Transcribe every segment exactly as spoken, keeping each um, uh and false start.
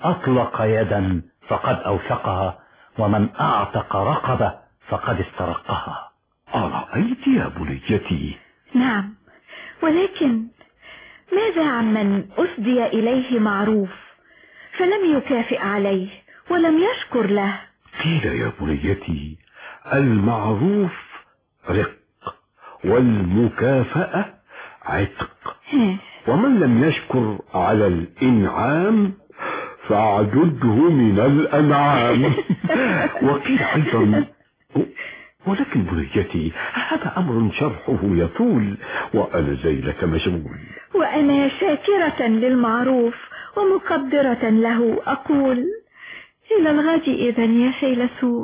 أطلق يدا فقد أوثقها، ومن أعتق رقبة فقد استرقها. أرأيت يا بنيتي؟ نعم، ولكن ماذا عمن أسدي إليه معروف فلم يكافئ عليه ولم يشكر له؟ قيل يا بنيتي: المعروف رق، والمكافأة عتق، ومن لم يشكر على الإنعام فاعدده من الأنعام. وقيل أيضا، ولكن بنيتي هذا أمر شرحه يطول، وأنا زيلة مشغول. وأنا شاكرة للمعروف ومقدرة له، أقول إلى الغد إذن يا فيلسوف.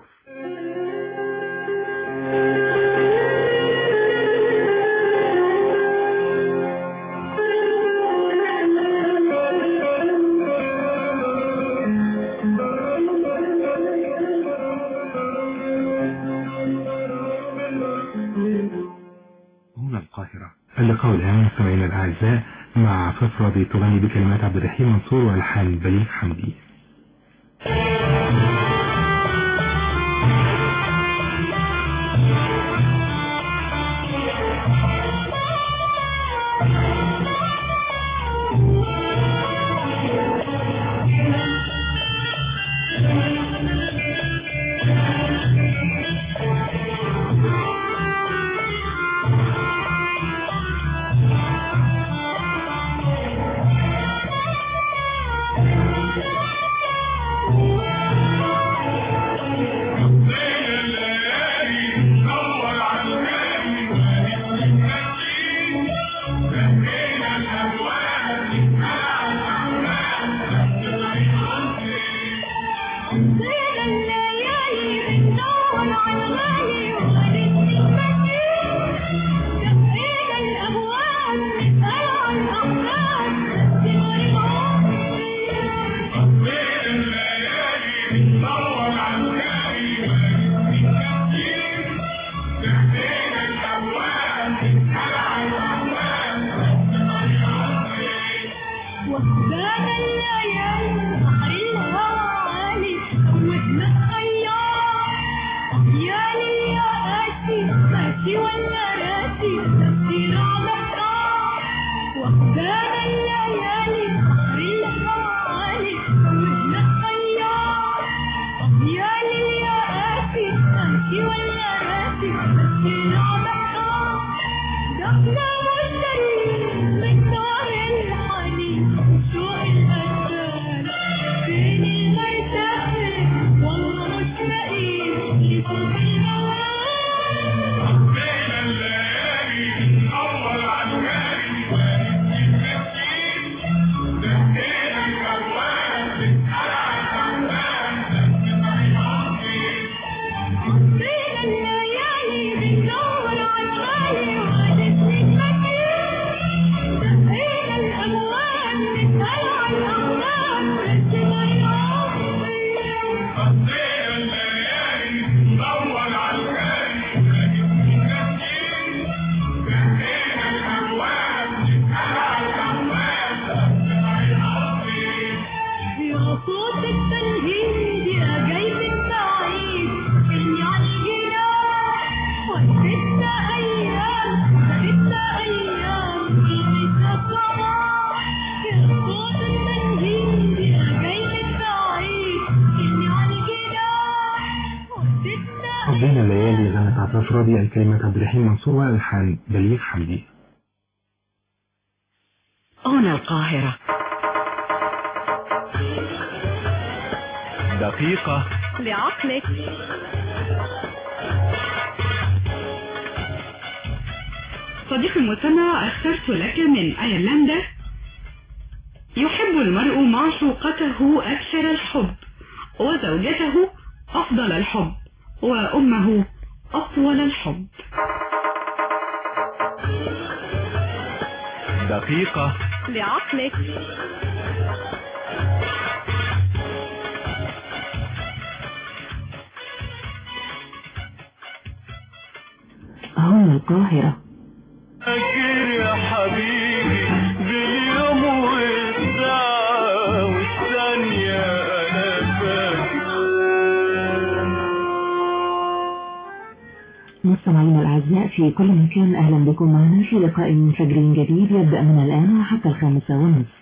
هنا القاهرة. اللقاء الآن مستمعينا الأعزاء مع فقرة تغني بكلمات عبد الرحيم منصور والحان بليغ حمدي. قضينا الليالي غنت عطاف راضي، الكلمات عبد الرحيم منصور والحان بليغ حمدي. هنا القاهرة. دقيقة لعقلك. صديقي المستمع، اخترت لك من أيرلندا: يحب المرء معشوقته أكثر الحب، وزوجته أفضل الحب، وأمه أطول الحب. دقيقة لعقلك. هنا القاهرة. فاكر يا حبيبي باليوم والساعة والثانية مستمعينا الأعزاء في كل مكان، أهلا بكم معنا في لقاء فجري جديد يبدأ من الآن وحتى الخامسة ونصف.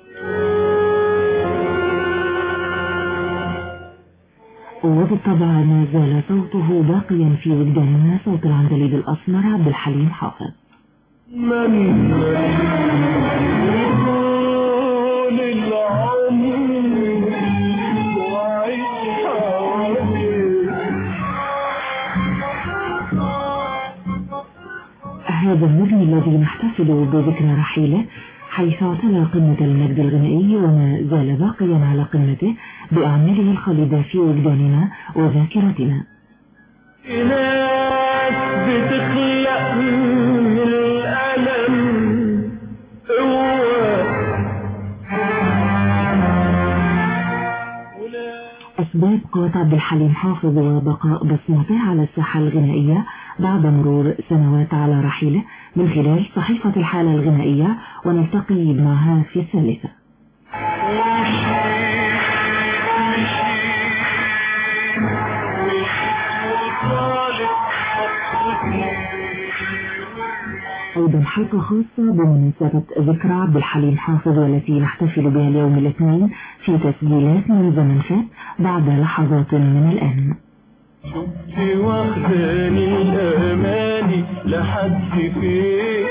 وبالطبع ما زال صوته باقيا في وجداننا، صوت العندليب الأسمر عبد الحليم حافظ. من طول العمر وعيش هذا النجم الذي نحتفل بذكرى رحيله حيث اعتلى قمة المجد الغنائي وما زال باقيا على قمته بأعماله الخالدة في وجداننا وذاكرتنا. ناس بتخلق من الألم قوة. أسباب قوة عبد الحليم حافظ وبقاء بصمته على الساحة الغنائية بعد مرور سنوات على رحيله من خلال صحيفة الحالة الغنائية، ونلتقي معها في الثالثة. أيضا حلقة خاصة بمناسبة ذكرى عبد الحليم حافظ والتي نحتفل بها اليوم الاثنين في تسجيلات من زمن فات بعد لحظات من الآن. شفت واخداني الأماني لحد فين،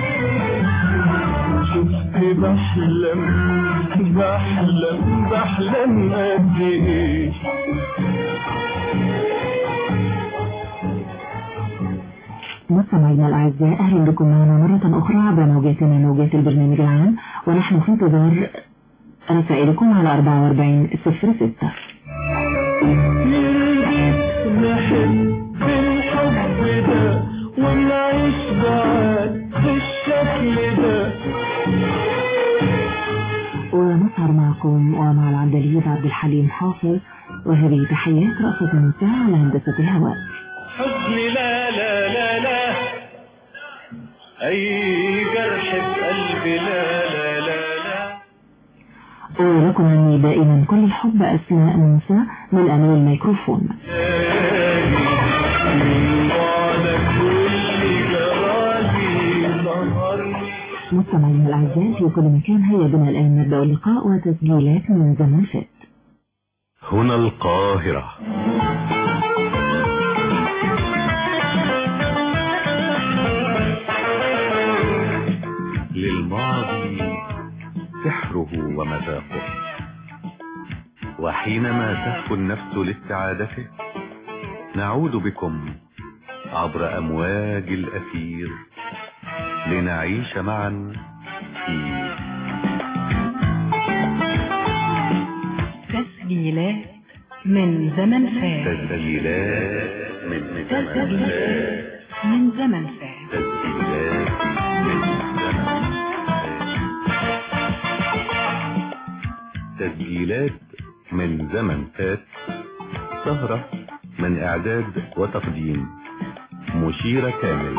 شفت بحلم بحلم بحلم قد ايه. مستمعينا الأعزاء، أهلا بكم معنا مرة أخرى عبر موجاتنا موجات البرنامج العام، ونحن في انتظار رسائلكم على أربعة وأربعين صفر ستة. نحب الحب ده ونعيش بعد بالشكل ده، ونسهر معكم ومع العندليب عبد الحليم حافظ، وهذه تحيات رأفت موسى على هندسة الهواء. حزني لا لا لا لا، أي جرح في قلبي لا لا لا لا. ولكم مني دائما كل الحب أسماء موسى من أمام الميكروفون. مستمعينا الأعزاء في كل مكان، هيا بنا الآن نبدأ اللقاء وتسجيلات من زمن فات. هنا القاهرة. للماضي سحره ومذاقه، وحينما تهفو النفس لاستعادته نعود بكم عبر أمواج الأثير لنعيش معا في تسجيلات من زمن فات. تسجيلات من زمن فات. من زمن فات. تسجيلات من زمن فات. تسجيلات من زمن فات. سهرة من إعداد وتقديم مشيرة كامل.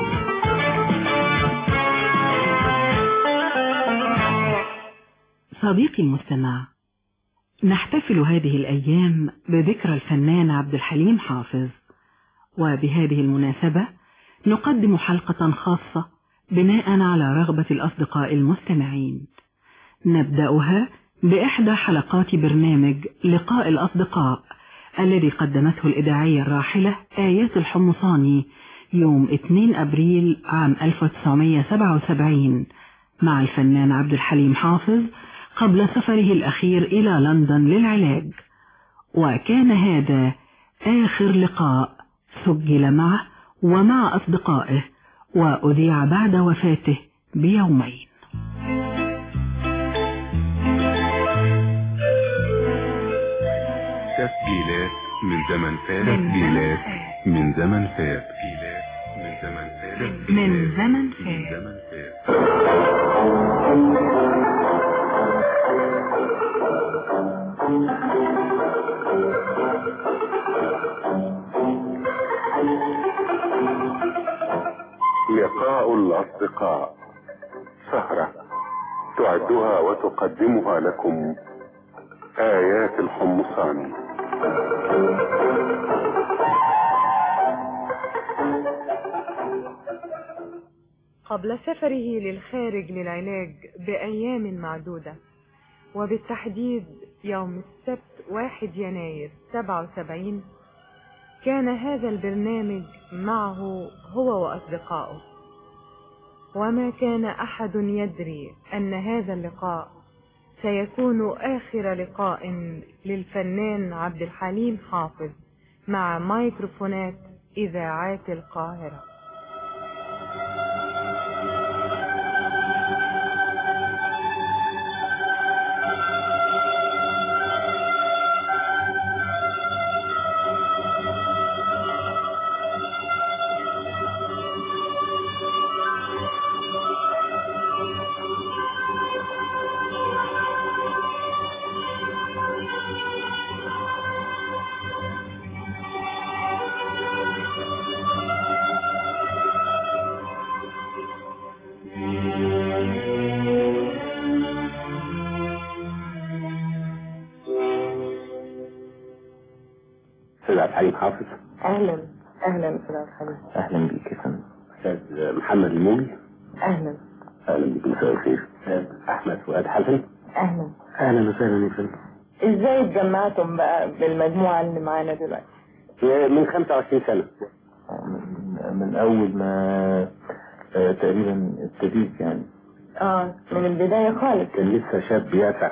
صديقي المستمع، نحتفل هذه الأيام بذكرى الفنان عبد الحليم حافظ، وبهذه المناسبة نقدم حلقة خاصة بناء على رغبة الأصدقاء المستمعين. نبدأها بإحدى حلقات برنامج لقاء الأصدقاء الذي قدمته الإذاعية الراحلة آيات الحمصاني يوم اثنين أبريل عام ألف وتسعمائة وسبعة وسبعين مع الفنان عبد الحليم حافظ قبل سفره الأخير إلى لندن للعلاج، وكان هذا آخر لقاء سجل معه ومع أصدقائه، وأذيع بعد وفاته بيومين. تسجيلات من زمن فات. تسجيلات من زمن فات. من زمن فات. من زمن فات. لقاء الأصدقاء، سهرة تعدها وتقدمها لكم آيات الحمصاني. قبل سفره للخارج للعلاج بأيام معدودة، وبالتحديد يوم السبت واحد يناير سبعة وسبعين، كان هذا البرنامج معه هو وأصدقائه، وما كان أحد يدري أن هذا اللقاء سيكون آخر لقاء للفنان عبد الحليم حافظ مع ميكروفونات إذاعات القاهرة. حليم حافظ. اهلا اهلا استاذ حليم. اهلا بيك يا فندم. استاذ محمد الموجي. اهلا اهلا بيك. مساء الخير. استاذ احمد فؤاد حسن. اهلا اهلا وسهلا يا فندم. ازاي اتجمعتم بقى بالمجموعه اللي معانا دلوقتي؟ من خمسة وعشرين سنة. من, من اول ما آه تقريبا ابتديت يعني. اه من البدايه خالص. كان لسه شاب يافع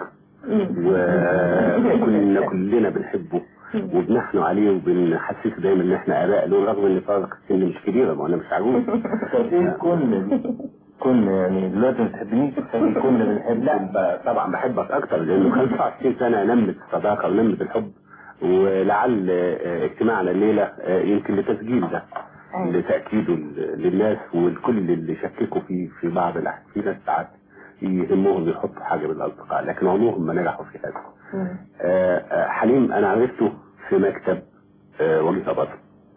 وكنا كلنا بنحبه وبنحنوا عليه وبنحسسه دايما ان احنا اباء له، رغم ان فارق السن مش كبيره، ما انا مش عجوز. كنا كنا يعني دلوقتي ما بتحبنيش، كنا بنحب. لا طبعا بحبك اكتر، لانه خمسة وعشرين سنه نمت الصداقه ونمت الحب، ولعل اجتماعنا الليله يمكن لتسجيل ده، لتاكيده للناس والكل اللي شككوا فيه في بعض الاحيان. في ناس ساعات يهمهم يحطوا حاجه بالاصدقاء لكن عمرهم ما نجحوا في هذا. آه حليم انا عرفته في مكتب آه وجيه بدر.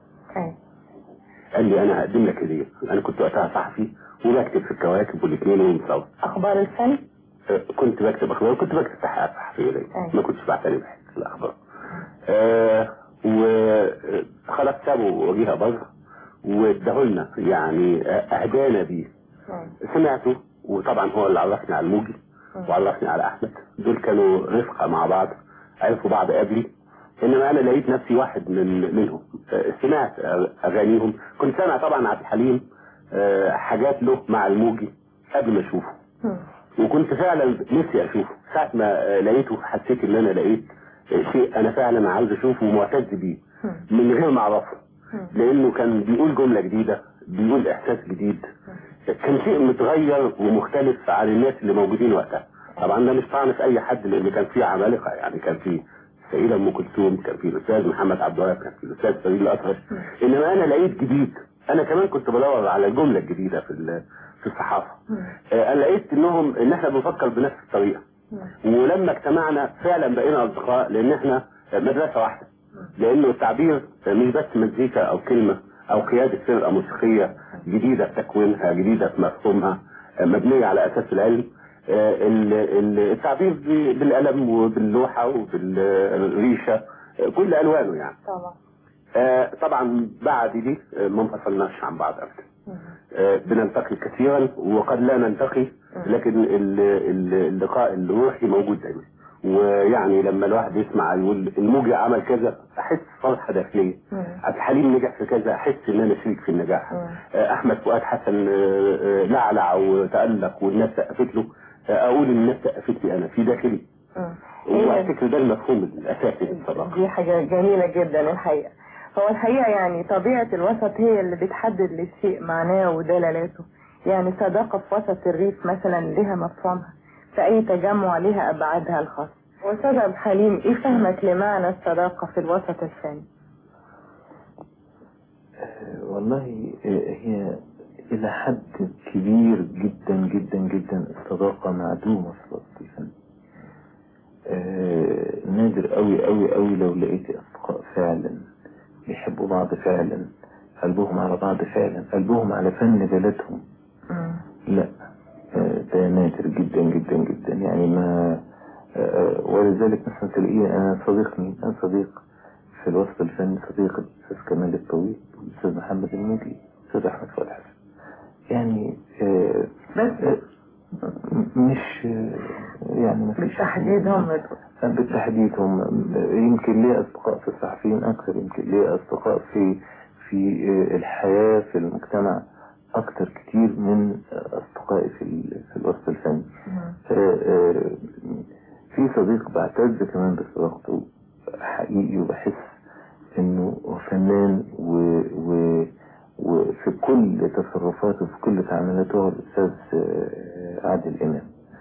قال لي انا هقدم لك هديه. انا كنت وقتها صحفي وبكتب في الكواكب والاثنين يوم سوا. اخبار الفن؟ آه كنت بكتب اخبار وكنت بكتب تحقيقات صحفيه دايما، ما كنتش بعتني بحته الاخبار. آه وخلاص سابوا وجيه بدر واداهولنا يعني اهدانا بيه. سمعته، وطبعا هو اللي عرفني على الموجي وعرفني على احمد. دول كانوا رفقه مع بعض، عرفوا بعض قبلي، انما انا لقيت نفسي واحد من منهم. سمعت اغانيهم، كنت سامع طبعا عبد الحليم حاجات له مع الموجي قبل ما اشوفه، وكنت فعلا نفسي اشوفه. ساعه ما لقيته حسيت ان انا لقيت شيء انا فعلا عاوز اشوفه ومعتز بيه من غير ما اعرفه، لانه كان بيقول جمله جديده، بيقول احساس جديد، كان شيء متغير ومختلف عن الناس اللي موجودين وقتها. طبعا ده مش طعن في اي حد، لان كان في عمالقه يعني، كان في السيده ام كلثوم، كان في الاستاذ محمد عبد الوهاب، كان في الاستاذ فريد الأطرش، انما انا لقيت جديد. انا كمان كنت بدور على الجمله الجديده في في الصحافه. انا لقيت انهم ان احنا بنفكر بنفس الطريقه، ولما اجتمعنا فعلا بقينا اصدقاء، لان احنا مدرسه واحده، لانه التعبير مش بس مزيكا او كلمه او قياده فرقه موسيقيه جديده في تكوينها، جديده في مفهومها، مبنيه على اساس العلم. التعبير بالقلم وباللوحه وبالريشه كل الوانه يعني. طبعا طبعا بعد دي ما انفصلناش عن بعض ابدا. بنلتقي كثيرا وقد لا نلتقي، لكن اللقاء الروحي موجود دايما. ويعني لما الواحد يسمع يقول الموجي عمل كذا احس فرحه داخليه، عبد الحليم نجح في كذا احس ان انا شريك في النجاح، احمد فؤاد حسن لعلع وتالق والناس سقفت له، اقول ان الناس سقفت لي انا في داخلي. وافتكر ده المفهوم الاساسي للصداقه. دي حاجه جميله جدا الحقيقه. هو الحقيقه يعني طبيعه الوسط هي اللي بتحدد للشيء معناه ودلالته. يعني صداقه في وسط الريف مثلا لها مفهومها، في اي تجمع لها ابعادها الخاصه. واستاذ عبد الحليم ايه فهمك لمعنى الصداقه في الوسط الفني؟ أه والله هي الى حد كبير جدا جدا جدا الصداقه معدومه في الوسط الفني. أه نادر قوي قوي قوي لو لقيت اصدقاء فعلا بيحبوا بعض فعلا، قلبهم على بعض فعلا، قلبهم على فن بلدهم. لا ده نادر جدا جدا جدا يعني. ما ولذلك مثلا تلاقيه انا صديقني انا صديق في الوسط الفني، صديق الاستاذ كمال الطويل، الاستاذ محمد الموجي، الاستاذ احمد فؤاد حسن. يعني آه بس مش يعني بالتحديد هم بالتحديد هم يمكن ليه أصدقاء في الصحفيين أكثر، يمكن ليه أصدقاء في في الحياة في المجتمع أكثر كتير من أصدقائي في في الوسط الفني. في صديق بعتز كمان بصداقته حقيقي، وبحس إنه فنان و, و وفي كل تصرفاته وفي كل تعاملاته هو الأستاذ عادل إمام.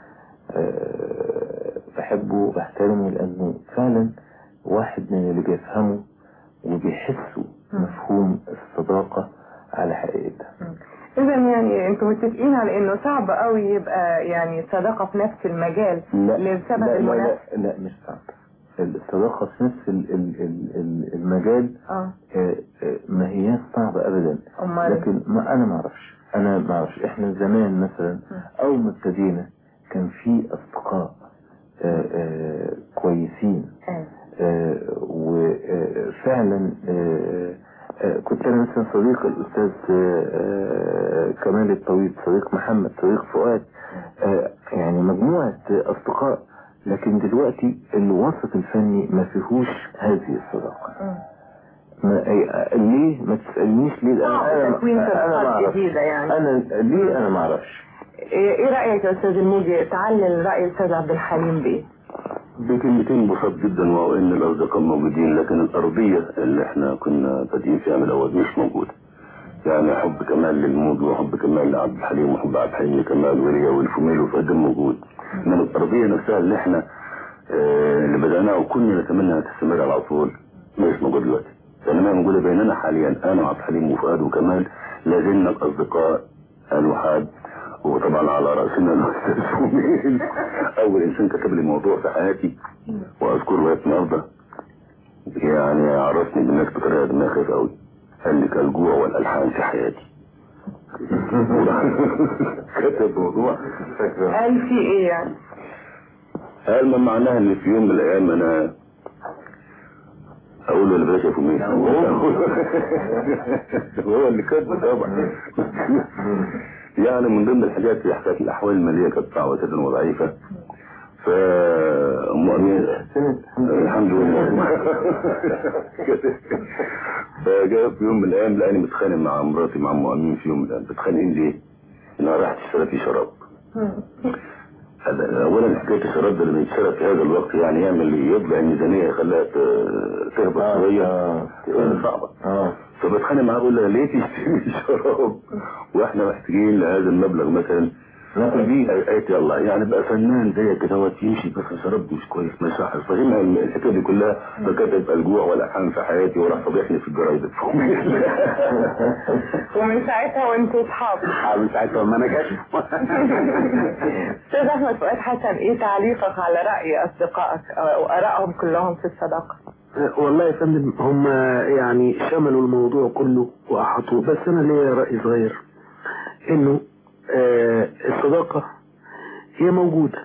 أه بحبه وبحترمه لأنه فعلا واحد من اللي بيفهموا وبيحسوا مفهوم الصداقة على حقيقتها. إذا يعني أنتم متفقين على إنه صعب قوي يبقى يعني صداقة في نفس المجال لسبب المنافسة؟ لا, لا مش صعب. الصداقة في نفس المجال آه. ما هي صعبة أبدا، لكن ما أنا ما أعرفش أنا ما أعرفش إحنا زمان مثلا أول ما ابتدينا كان في أصدقاء آآ آآ كويسين، وفعلا كنت أنا مثلا صديق الأستاذ كمال الطويل، صديق محمد، صديق فؤاد، يعني مجموعة أصدقاء. لكن دلوقتي الوسط الفني ما فيهوش هذه الصداقة. ما ليه ما تسألنيش ليه؟ انا انا ما جديدة يعني. انا ليه انا ما اعرفش. ايه رأيك يا استاذ الموجي؟ تعلل رأي الاستاذ عبد الحليم بيه بكلمتين بسيط جدا، وهو ان الاصدقاء موجودين لكن الارضية اللي احنا كنا بادئين فيها من الاول مش موجودة. يعني حب كمال للموجي وحب كمال لعبد الحليم وحب عبد الحليم لكمال وريا والفميل وفؤاد موجود، من الارضية نفسها اللي احنا اه اللي بدأناها وكنا نتمنى انها تستمر على طول مش موجود دلوقتي. لأنما موجودة بيننا حاليا أنا وعبد الحليم وفؤاد وكمال لازلنا الأصدقاء الوحاد، وطبعا على رأسنا الأستاذ فميل أول إنسان كتب لي موضوع في حياتي وأذكره لغاية النهارده، يعني عرفني بالناس بطريقة دماغ خفيفة أوي. قال لي كالجوع والألحان في حياتي. كتب موضوع قال في إيه يعني؟ قال ما معناها إن في يوم من الأيام أنا اقول له بلاش يا فميل، هو اللي كاتبه طبعا. يعني من ضمن الحاجات هي حكايه الاحوال الماليه كانت صعبه جدا وضعيفه، ف الحمد لله. فجاء في يوم من الايام لقاني متخانق مع مراتي مع ام امين. في يوم من الايام بتخانقين ليه؟ انها راحت اشترت لي شراب. اولا حكايه الشراب ده اللي بيتشرب في هذا الوقت يعني يعمل يطلع الميزانيه يخليها تهبط شويه صعبه. فبتخانق معاه بقول لها ليه تشتري شراب واحنا محتاجين لهذا المبلغ مثلا ناكل بيه؟ قالت يلا يعني بقى فنان زي كده يمشي بس الشراب مش كويس ما يصحش. فهمها الحكايه دي كلها، فكتب الجوع والألحان في حياتي وراح فضحني في الجرايد. ومن ساعتها وانتوا اصحاب؟ من ساعتها وما انا كاشف. استاذ احمد فؤاد حسن، ايه تعليقك على راي اصدقائك وارائهم كلهم في الصداقه؟ والله يا فندم هم يعني شملوا الموضوع كله واحاطوه، بس انا ليا راي صغير انه آه الصداقه هي موجوده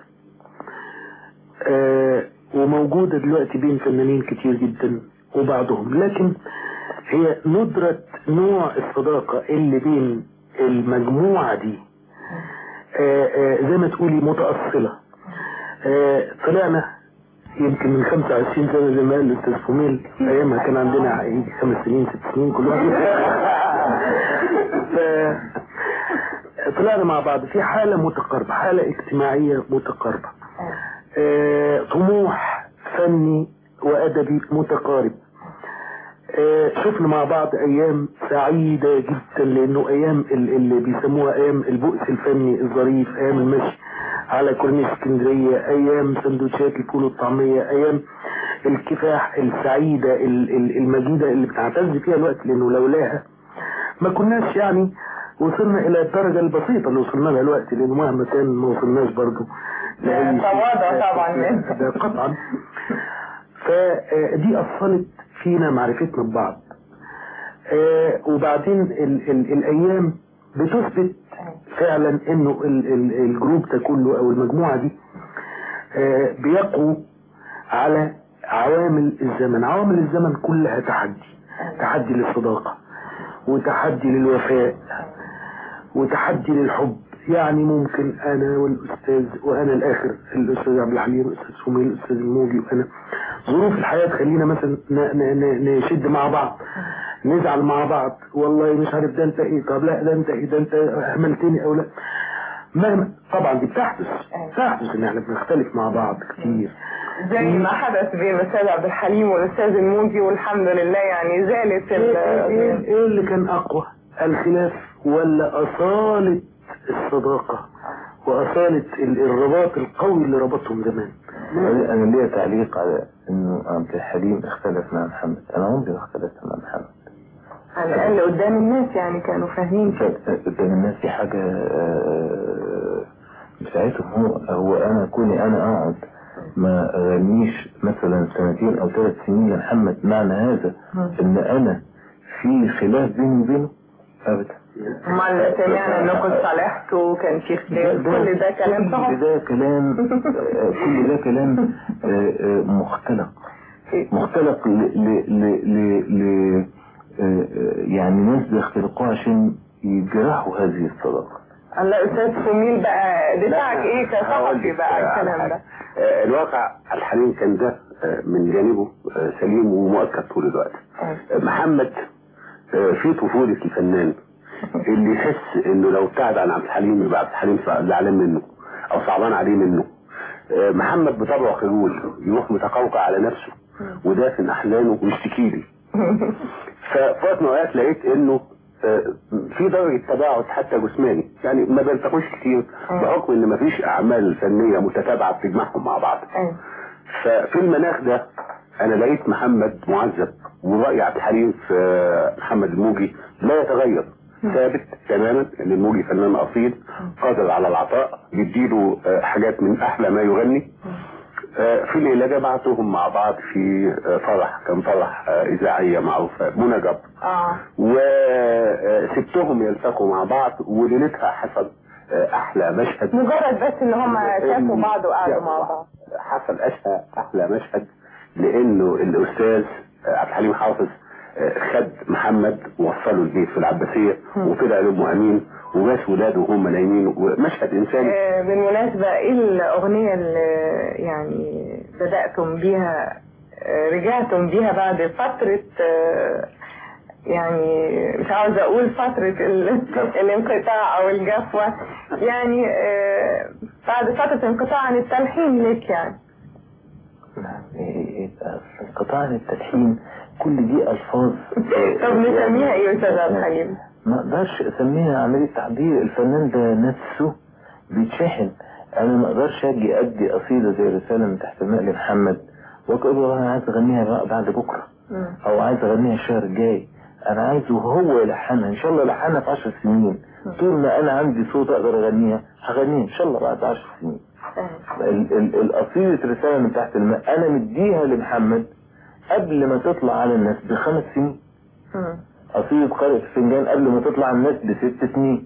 آه وموجوده دلوقتي بين فنانين كتير جدا وبعضهم، لكن هي ندرة نوع الصداقه اللي بين المجموعه دي آه آه زي ما تقولي متأصلة. آه طلعنا يمكن من خمسة وعشرين سنة زي ما قال الأستاذ فميل، أيامها كان عندنا يجي خمس سنين ست سنين كل واحد. طلعنا مع بعض في حالة متقاربة، حالة اجتماعية متقاربة، آه طموح فني وأدبي متقارب. آه شفنا مع بعض أيام سعيدة جدا، لأنه أيام اللي بيسموها أيام البؤس الفني الظريف، أيام المشي على كورنيش اسكندرية، أيام سندوتشات الفول والطعمية، أيام الكفاح السعيدة المجيدة اللي بنعتز فيها الوقت، لأنه لولاها ما كناش يعني وصلنا إلى الدرجة البسيطة اللي وصلنا لها الوقت، لأنه مهما كان ما وصلناش برضه لأي شيء طبعا ده قطعا. فدي أصلت فينا معرفتنا ببعض. آه وبعدين ال ال الأيام بتثبت فعلا انه ال ال الجروب ده كله او المجموعة دي آه بيقوا على عوامل الزمن. عوامل الزمن كلها تحدي، تحدي للصداقة وتحدي للوفاء وتحدي للحب. يعني ممكن انا والاستاذ وانا الاخر الاستاذ عبد الحليم الاستاذ سمير الاستاذ الموجي وانا ظروف الحياه تخلينا مثلا نشد مع بعض، نزعل مع بعض، والله مش عارف ده انت ايه، طب لا ده انت ايه، ده انت اهملتني او لا، مهما طبعا دي بتحدث بتحدث ان احنا بنختلف مع بعض كتير زي ما حدث بين الاستاذ عبد الحليم والاستاذ الموجي، والحمد لله يعني زالت ايه, إيه, إيه اللي كان اقوى، الخلاف ولا اصالة الصداقة واصالة الرباط القوي اللي ربطهم زمان؟ انا ليا تعليق على انه عبد الحليم اختلف مع محمد. انا عمري ما اختلفت مع محمد على الاقل قدام الناس، يعني كانوا فاهمين كده قدام الناس. دي حاجة بتاعتهم هو هو انا كوني انا اقعد ما اغنيش مثلا سنتين او ثلاث سنين لمحمد، معنى هذا ان انا في خلاف بيني وبينه؟ ابدا. امال سمعنا انكم صالحتوا وكان في خلاف، كل ده كلام صح؟ كل ده كلام كل ده كلام مختلق مختلق ل ل ل ل يعني ناس بيختلقوه عشان يجرحوا هذه الصداقة. الله استاذ سمير بقى دفاعك ايه كصحفي بقى الكلام ده؟ الواقع الحليم كان ده من جانبه سليم ومؤكد طول الوقت. محمد في طفولة الفنان اللي يحس انه لو ابتعد عن عبد الحليم يبقى عبد الحليم زعلان منه او صعبان عليه منه. محمد بطبعه خجول، يروح متقوقع على نفسه ودافن احزانه ويشتكي لي. ففي وقت من الاوقات لقيت انه في درجة تباعد حتى جسماني، يعني ما بيلتقوش كتير بحكم ان مفيش اعمال فنية متتابعة بتجمعهم مع بعض. ففي المناخ ده انا لقيت محمد معذب، ورأي عبد الحليم في محمد الموجي لا يتغير، ثابت تماما ان الموجي فنان اصيل قادر على العطاء، يديله حاجات من احلى ما يغني. في ليلة جمعتهم مع بعض في فرح، كان فرح اذاعية معروفة منى جبر، اه وسبتهم يلتقوا مع بعض، وليلتها حصل احلى مشهد، مجرد بس ان هم شافوا بعض وقعدوا مع بعض، حصل اشهى احلى مشهد، لانه الاستاذ عبد الحليم حافظ خد محمد ووصله البيت في العباسية وطلع لأم أمين وباس ولاده وهم نايمين، ومشهد إنساني. آه بالمناسبة إيه الأغنية اللي يعني بدأتم بيها آه رجعتم بيها بعد فترة آه يعني مش عاوز أقول فترة الانقطاع أو الجفوة، يعني آه بعد فترة انقطاع عن التلحين ليك يعني؟ انقطاع عن التلحين كل دي الفاظ. طب نسميها ايه يا استاذ عبد الحليم؟ ما اقدرش اسميها عمليه تعبير، الفنان ده نفسه بيتشحن. انا ما اقدرش اجي ادي قصيده زي رساله من تحت الماء لمحمد واقول له انا عايز اغنيها بعد بكره او عايز اغنيها الشهر الجاي، انا عايزه هو يلحنها، ان شاء الله يلحنها في عشر سنين. طول ما انا عندي صوت اقدر اغنيها هغنيها ان شاء الله بعد عشر سنين. القصيده رساله من تحت الماء انا مديها لمحمد قبل ما تطلع على الناس بخمس سنين. قصيدة قارئ الفنجان قبل ما تطلع على الناس بست سنين.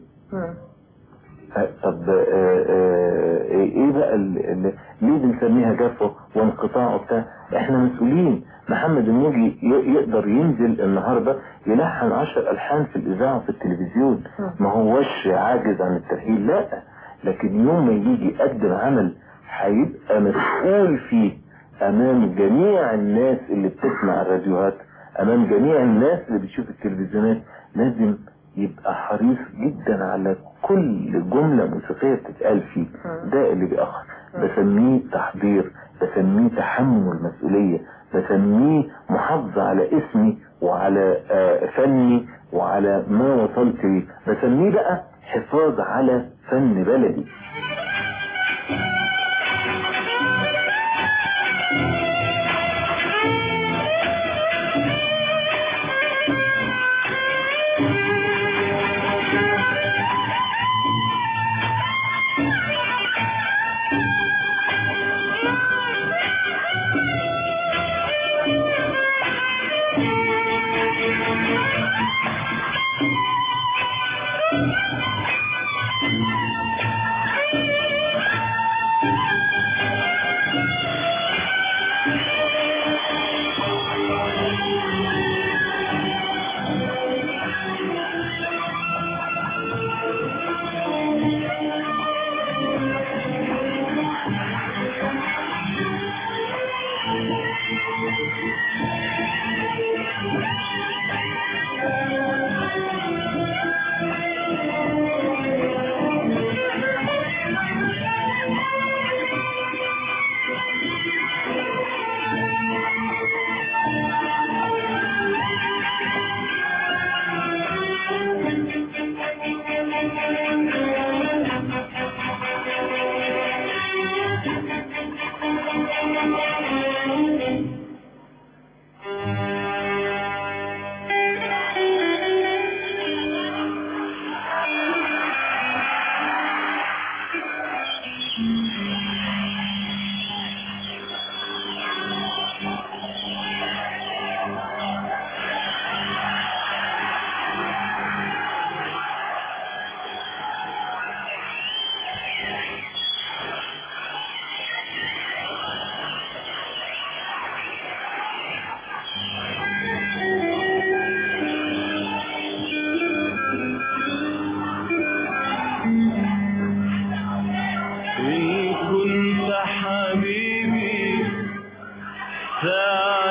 طب آآ آآ ايه بقى اللي ليه بنسميها جفوة وانقطاع وبتاع؟ احنا مسؤولين. محمد الموجي يقدر ينزل النهاردة يلحن عشر الحان في الاذاعة وفي التلفزيون، ما هوش عاجز عن الترحيل، لا، لكن يوم ما يجي يقدم عمل هيبقى مسؤول فيه امام جميع الناس اللي بتسمع الراديوهات، امام جميع الناس اللي بتشوف التلفزيونات، لازم يبقى حريص جدا على كل جملة موسيقية بتتقال فيه. ده اللي بيأخر، بسميه تحضير، بسميه تحمل مسؤولية، بسميه محافظة على اسمي وعلى فني وعلى ما وصلت ليه، بسميه بقى حفاظ على فن بلدي.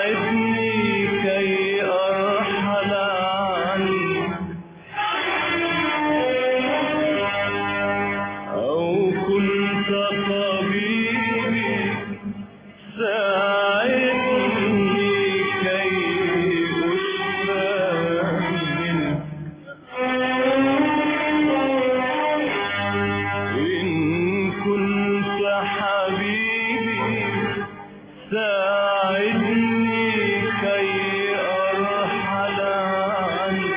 ساعدني كي أرحل عنك أو كنت طبيبي ساعدني كي أشفى منك إن كنت حبيبي ساعدني كي أرحل عنك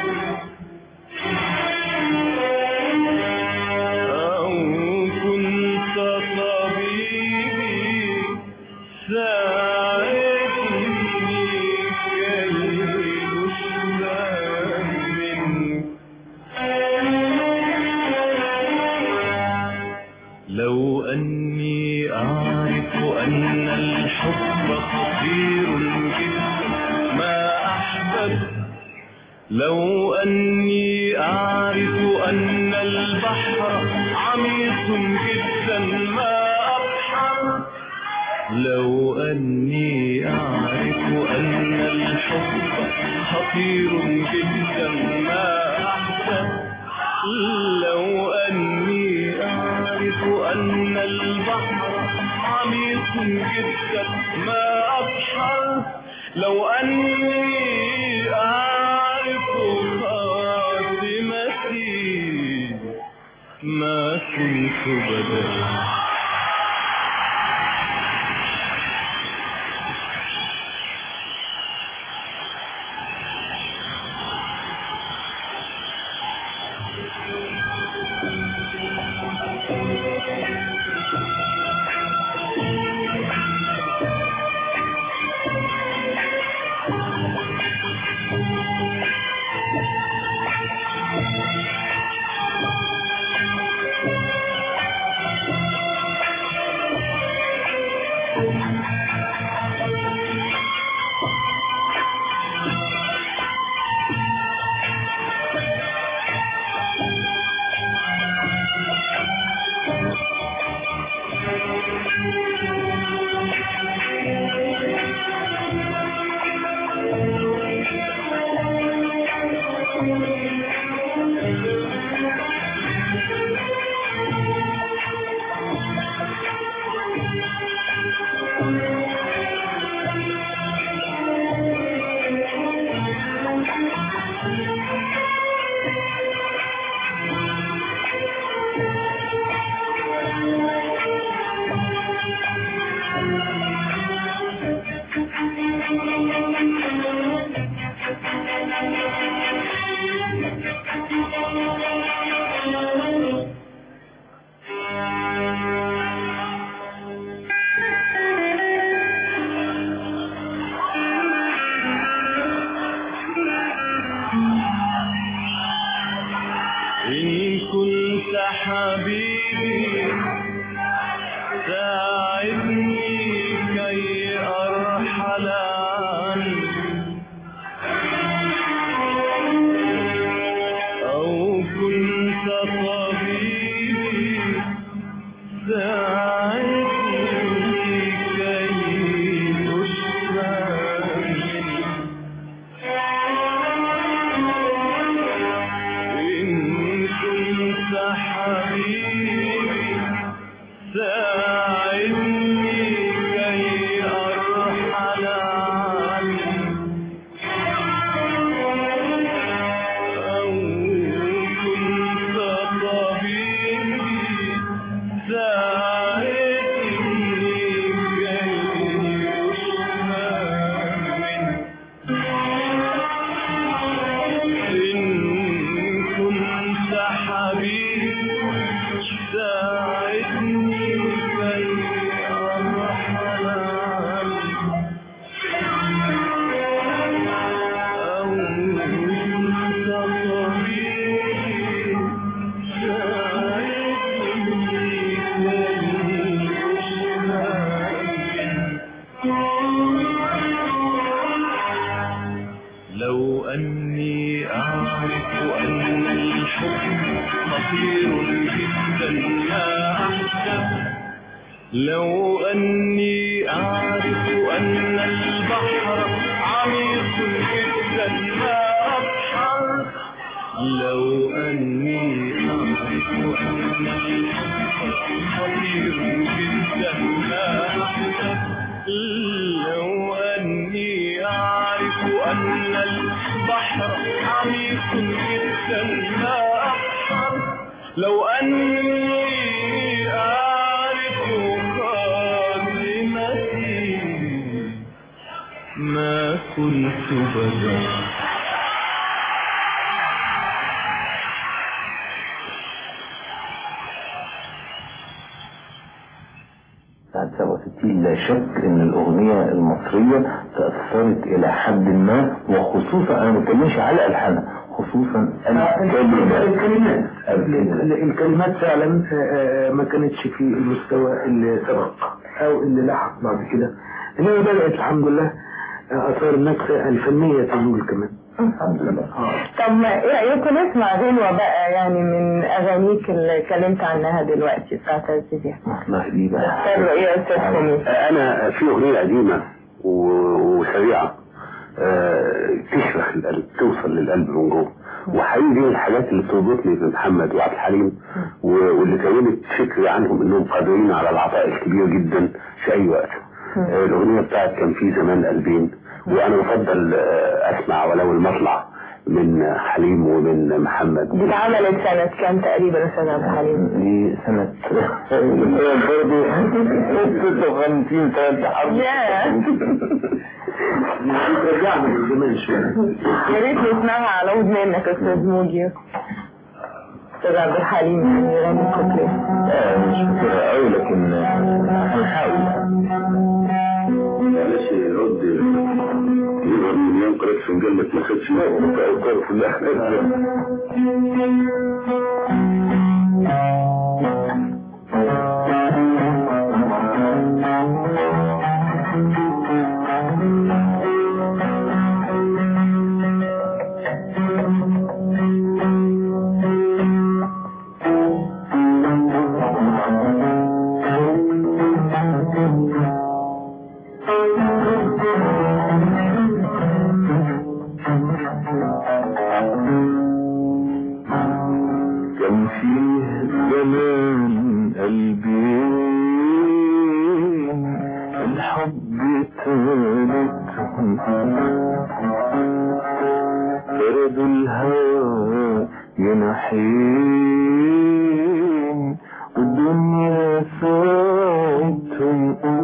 أو كنت طبيبي ساعدني كي أشفى منك لو أني أعرف أن الحب خطير جدا ما أحببت لو أني أعرف أن البحر عميق جدا ما أبحر لو أني أعرف أن الحب خطير جدا ما أحببت لو أني أعرف أن البحر عميق جدا ما أبحر لو أني أعرف خاتمتي ما كنت بدأت إن كنت حبيبي ساعدني كي أرحل عنك أو كنت طبيبي ساعدني كي أشفى منك حبيبي ساعدني كي أرحل عنك أو كنت طبيبي ساعدني كي أشفى منك إن كنت حبيبي ساعدني كي أرحل عنك أو كنت طبيبي ساعدني كي أشفى منك لو أني أعرف أن الحب خطير جدا ما أحسب لو أني أعرف أن البحر لو أني أعرف أن الحب خطير جدا ما أحسب لو أني أعرف أن البحر عميق جدا ما أحسب لو أني أعرف خاتمتي ما كنت بشر. بعد سبعة وستين لا شك ان الاغنية المصرية تأثرت الى حد ما، وخصوصا انا ما بتكلمش على الحانها، خصوصا الكلمات. الكلمات الكلمات فعلا ما كانتش في المستوى اللي سبق او اللي لحق بعد كده، انما بدأت الحمد لله اثار النكسة الفنية تزول كمان الحمد لله. طب ايه رايكم نسمع غنوة بقى يعني من اغانيك اللي اتكلمت عنها دلوقتي بتاعت الزيزية؟ والله دي بقى اختاروا ايه يا استاذ خميس؟ انا في اغنية قديمة وسريعة تشرح القلب، توصل للقلب من جوه، وحقيقي دي من الحاجات اللي بتربطني بمحمد وعبد الحليم، واللي كونت فكري عنهم انهم قادرين على العطاء الكبير جدا في اي وقت. الاغنية بتاعت كان في زمان قلبين، وانا بفضل اسمع ولو المطلع من حليم ومن محمد. دي اتعملت سنة كام تقريبا يا استاذ عبد الحليم؟ دي سنة برضه ستة وخمسين سنة حرب. رجعنا من زمان شوية. يا ريت نسمعها على ود منك يا استاذ موجي. استاذ عبد الحليم يغني كوبليه. لا مش فاكرها قوي لكن هنحاول. معلش العود يظهر من يوم قرأت فنجان ما تمسكش وقرأت في الآخر. فرد الهوى جناحين والدنيا ساعتهم،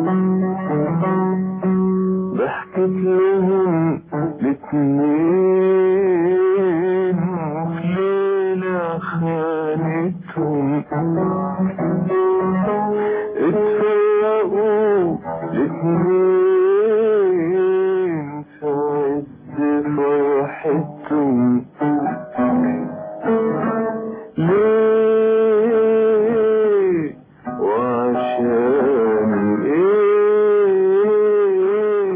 ضحكت لهم الاتنين وفي ليلة خانتهم، اتفرقوا الاتنين في عز فرحتهم. ليه وعشان ايه؟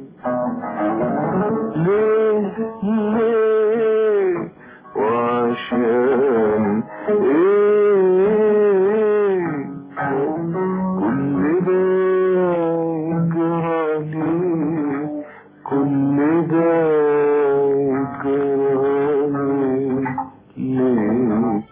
ليه ليه وعشان ايه؟ كل ده يجرى ليه؟ كل ده يجرى ليه؟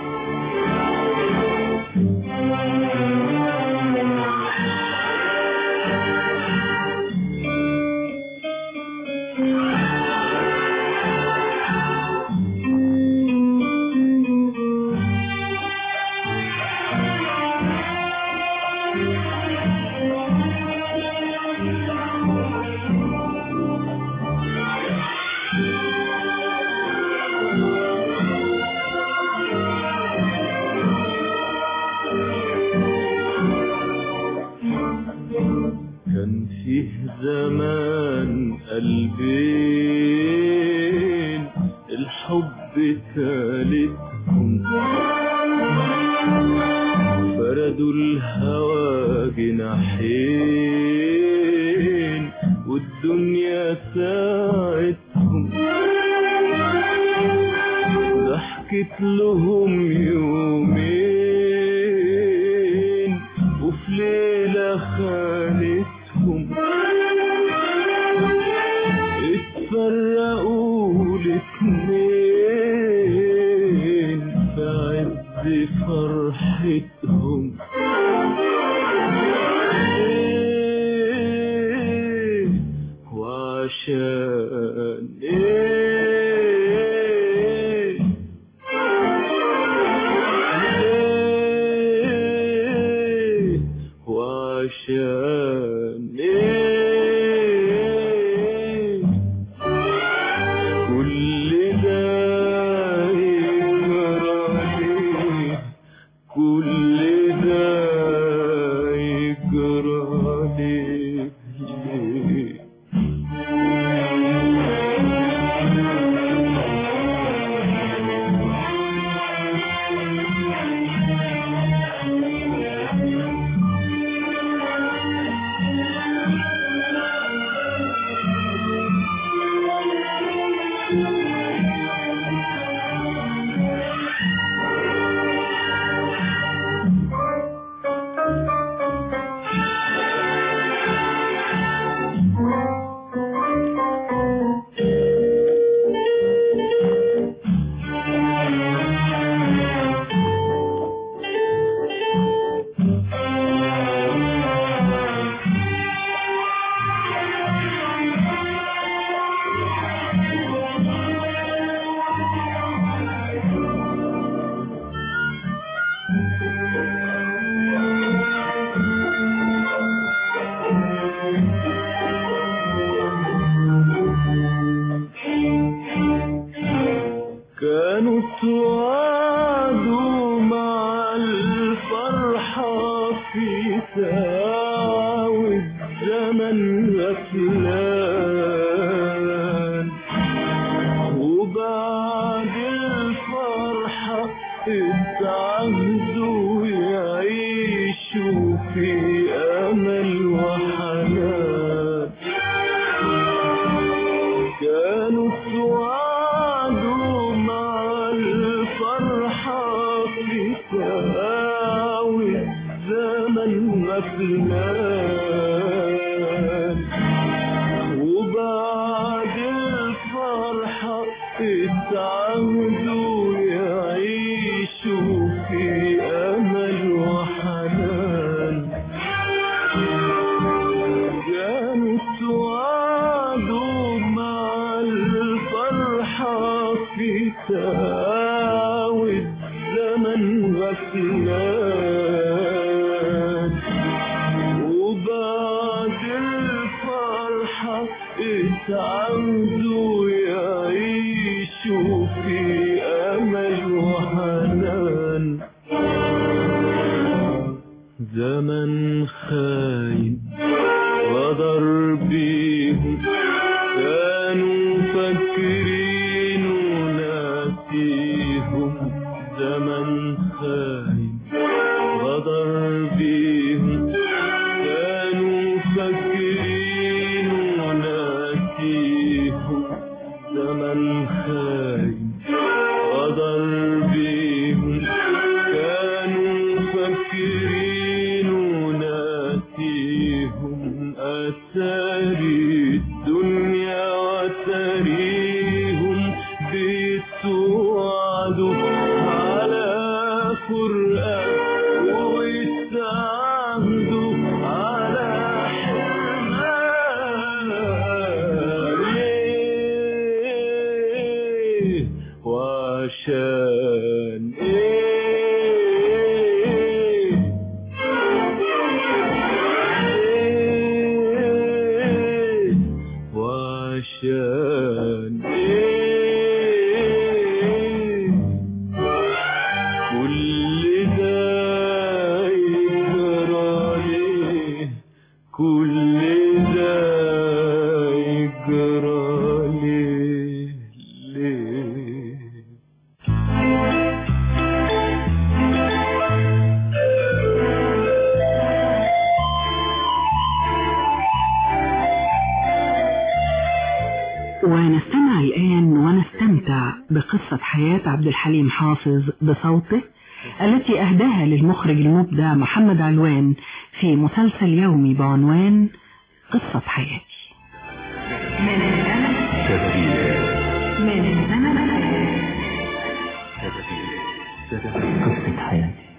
كان فيه زمان قلبين الحب ثالثهم، فردوا الهوى جناحين والدنيا ساعتهم، ضحكت لهم يومين وفي ليلة خانتهم، اتفرقوا الاتنين فرحتهم ايه وعشان ايه ايه وعشان ايه كل ده كل ده يجرى ليه كانوا توعدوا مع الفرحة في ساعة والزمن غفلان وبعد الفرحة اتعهدوا يعيشوا في أمل وحنان كانوا توعدوا مع الفرحة في ساعة والزمن غفلان وبعد الفرحة اتعهدوا يعيشوا في أمل وحنان كانوا توعدوا مع الفرحة في ساعة والزمن غفلان وبعد الفرحة اتعودوا يعيشوا في أمل وحنان زمن خاين غدر بيهم كانوا فاكرين وناسيهم زمن خاين غدر بيهم كانوا فاكرين وناسيهم زمن خاين غدر بيهم كانوا فاكرين وناسيهم أتاري الدنيا وتريهم بيتوعدوا على قرآن ويستعهدوا على حرمان ليه وعشان ايه ايه وعشان ايه كل ده يجرى ليه كل ده يجرى ليه ليه ونستمع الآن ونستمتع بقصة حياة عبد الحليم حافظ بصوته التي أهداها للمخرج المبدع محمد علوان في مسلسل يومي بعنوان قصة حياتي. من الزمن من الزمن تسجيل قصة حياتي.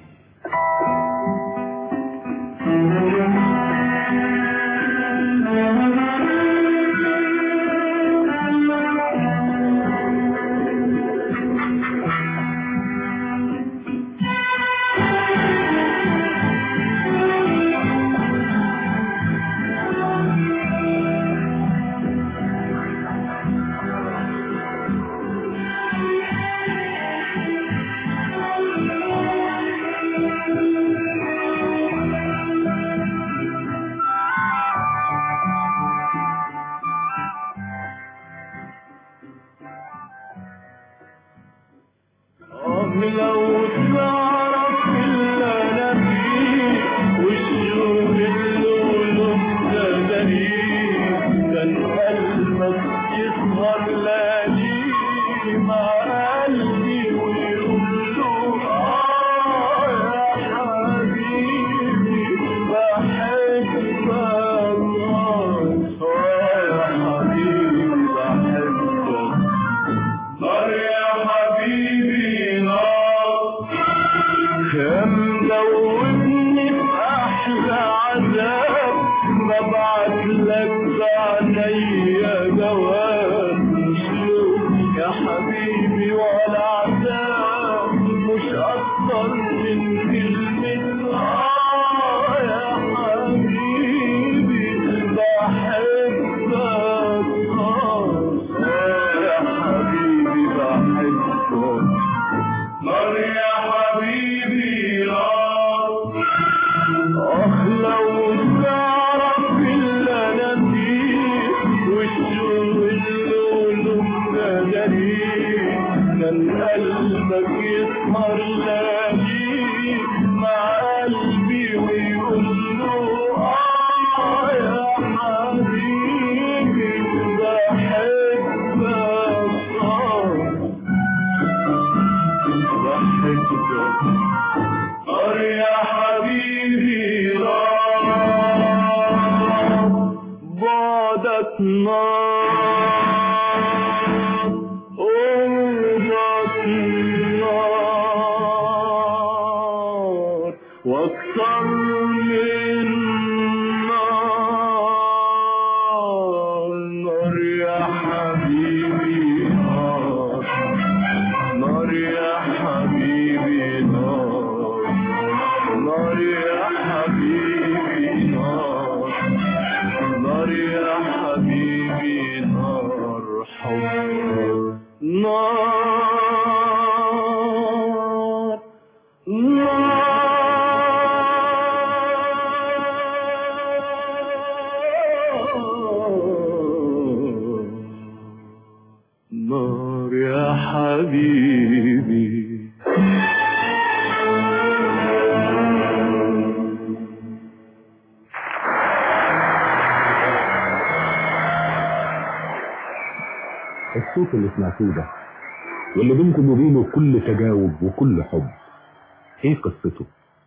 الصوت اللي سمعتوه ده واللي بينكم وبينه كل تجاوب وكل حب، ايه قصته؟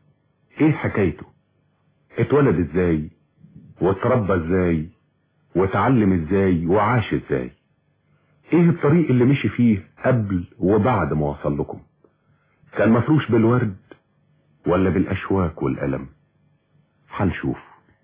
ايه حكايته؟ اتولد ازاي واتربى ازاي واتعلم ازاي وعاش ازاي؟ ايه الطريق اللي مشي فيه قبل وبعد ما وصل لكم؟ كان مفروش بالورد ولا بالاشواك والألم؟ هنشوف.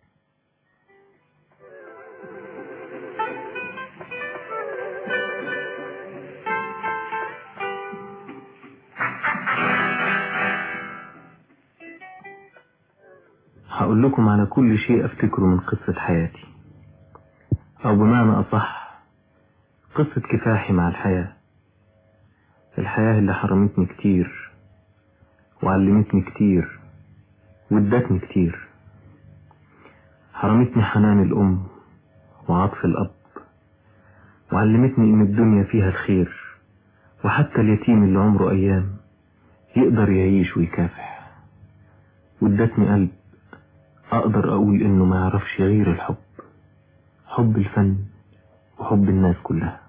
هقول لكم على كل شيء افتكره من قصة حياتي، او بمعنى اصح قصة كفاحي مع الحياة. الحياة اللي حرمتني كتير وعلمتني كتير وادتني كتير. حرمتني حنان الام وعطف الاب، وعلمتني ان الدنيا فيها الخير، وحتى اليتيم اللي عمره ايام يقدر يعيش ويكافح. وادتني قلب اقدر اقول انه ما يعرفش غير الحب، حب الفن وحب الناس كلها.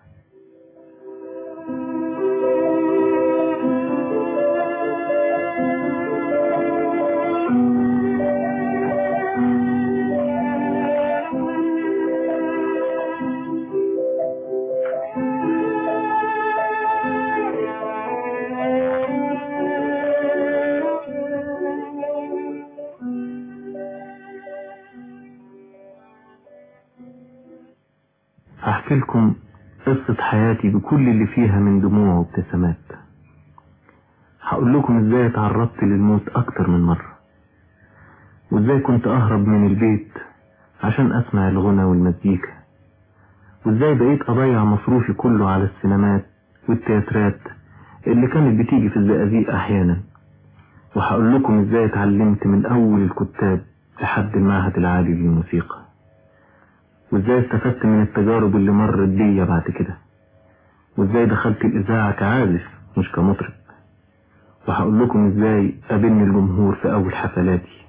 هحكي لكم قصة حياتي بكل اللي فيها من دموع وابتسامات. هقول لكم ازاي اتعرضت للموت اكتر من مرة، وازاي كنت اهرب من البيت عشان اسمع الغنى والمزيكا، وازاي بقيت اضيع مصروفي كله على السينمات والتياترات اللي كانت بتيجي في الزقازيق احيانا. وهقول لكم ازاي اتعلمت من اول الكتاب لحد المعهد العالي للموسيقى، وازاي استفدت من التجارب اللي مرت بيا بعد كده، وازاي دخلت الاذاعة كعازف مش كمطرب. وهقول لكم ازاي قابلني الجمهور في اول حفلاتي،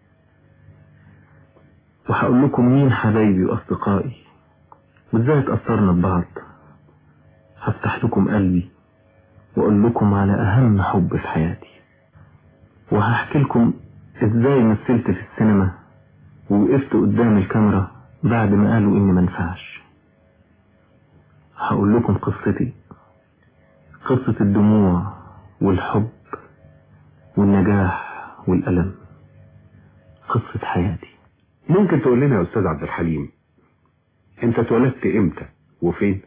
وهقول لكم مين حبايبي واصدقائي، وازاي اتأثرنا ببعض. هفتح لكم قلبي واقول لكم على اهم حب في حياتي، وهحكي لكم ازاي مثلت في السينما ووقفت قدام الكاميرا بعد ما قالوا اني منفعش. هقول لكم قصتي، قصة الدموع والحب والنجاح والألم، قصة حياتي. ممكن تقول لنا يا أستاذ عبد الحليم، انت اتولدت امتى وفين؟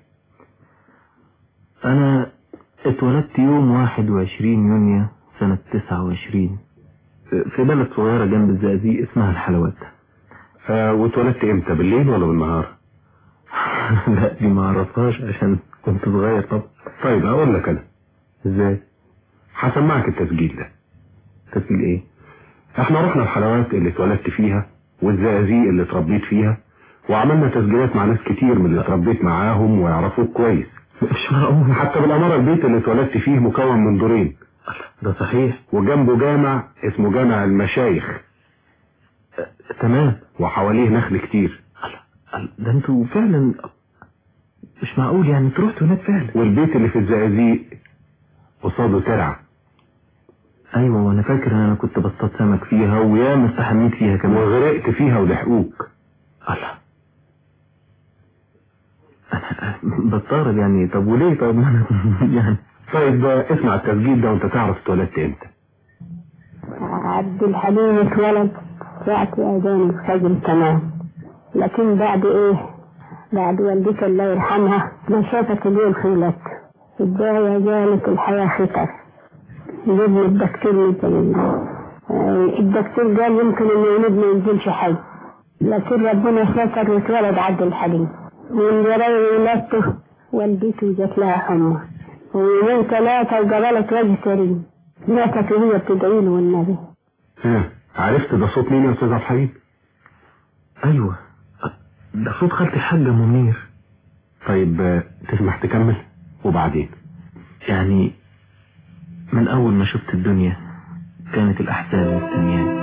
انا اتولدت يوم واحد وعشرين يونيو سنة تسعة وعشرين في بلد صغيرة جنب الزقازيق اسمها الحلوات. آه واتولدت امتى، بالليل ولا بالنهار؟ لا دي ما عرفهاش عشان كنت صغير. طب طيب اقول لك انا ازاي. هسمعك التسجيل ده. تسجيل ايه؟ احنا رحنا الحلوات اللي اتولدت فيها والزقازيق اللي اتربيت فيها، وعملنا تسجيلات مع ناس كتير من اللي اتربيت معاهم ويعرفوك كويس. مش معقول. حتى بالامارة البيت اللي اتولدت فيه مكون من دورين. ده صحيح. وجنبه جامع اسمه جامع المشايخ. أه تمام. وحواليه نخل كتير. ده انتوا فعلا مش معقول يعني تروحوا هناك فعلا. والبيت اللي في الزقازيق قصاده ترعة. ايوه وانا فاكر ان انا كنت بصطاد سمك فيها وياما استحميت فيها كمان وغرقت فيها ولحقوك. الله انا بستغرب يعني. طب وليه؟ طب ما انا يعني. طيب اسمع التسجيل ده وانت تعرف اتولدت امتى. عبد الحليم اتولد وقت اذان الفجر تمام، لكن بعد ايه بعد والدتي الله يرحمها ما شافت اليوم خيلت الداية جالت الحياة خطر. جبنا الدكتور الدكتور قال يمكن ان الولد ما ينزلش حي، لكن ربنا ستر واتولد عبد الحليم. ومن وراء ولادته والدته جات لها حمى ويومين ثلاثة وقبلت وجه كريم، ماتت وهي بتدعي له والنبي. ها عرفت ده صوت مين يا استاذ عبد الحليم؟ ايوه ده صوت خالتي الحاجة منير. طيب تسمح تكمل وبعدين؟ يعني من اول ما شفت الدنيا كانت الاحزان مستنياني،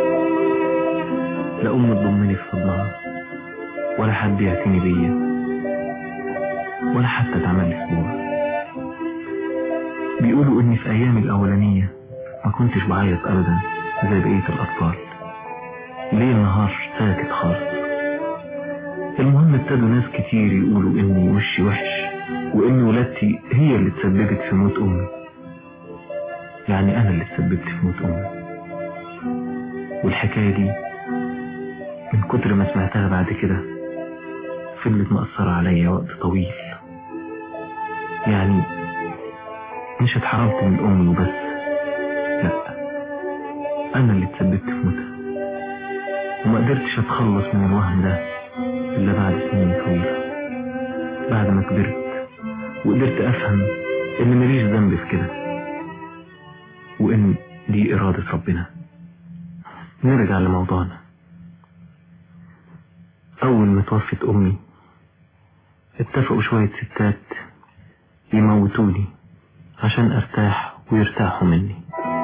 لا ام تضمني في حضنها ولا حد يعتني بيا ولا حتى تعمل لي اسبوع. بيقولوا اني في ايامي الاولانية ما كنتش بعيط ابدا زي بقية الاطفال، ليل نهار ساكت خالص. المهم ابتدوا ناس كتير يقولوا اني وشي وحش وان ولادتي هي اللي تسببت في موت امي، يعني انا اللي تسببت في موت امي. والحكاية دي من كتر ما سمعتها بعد كده فضلت مأثرة عليا وقت طويل. يعني مش اتحرمت من امي وبس، لا انا اللي تسببت في موتها، وما قدرتش اتخلص من الوهم ده إلا بعد سنين طويلة، بعد ما كبرت وقدرت أفهم إن ماليش ذنب في كده وإن دي إرادة ربنا. نرجع لموضوعنا. أول ما توفت أمي اتفقوا شوية ستات يموتوني عشان أرتاح ويرتاحوا مني.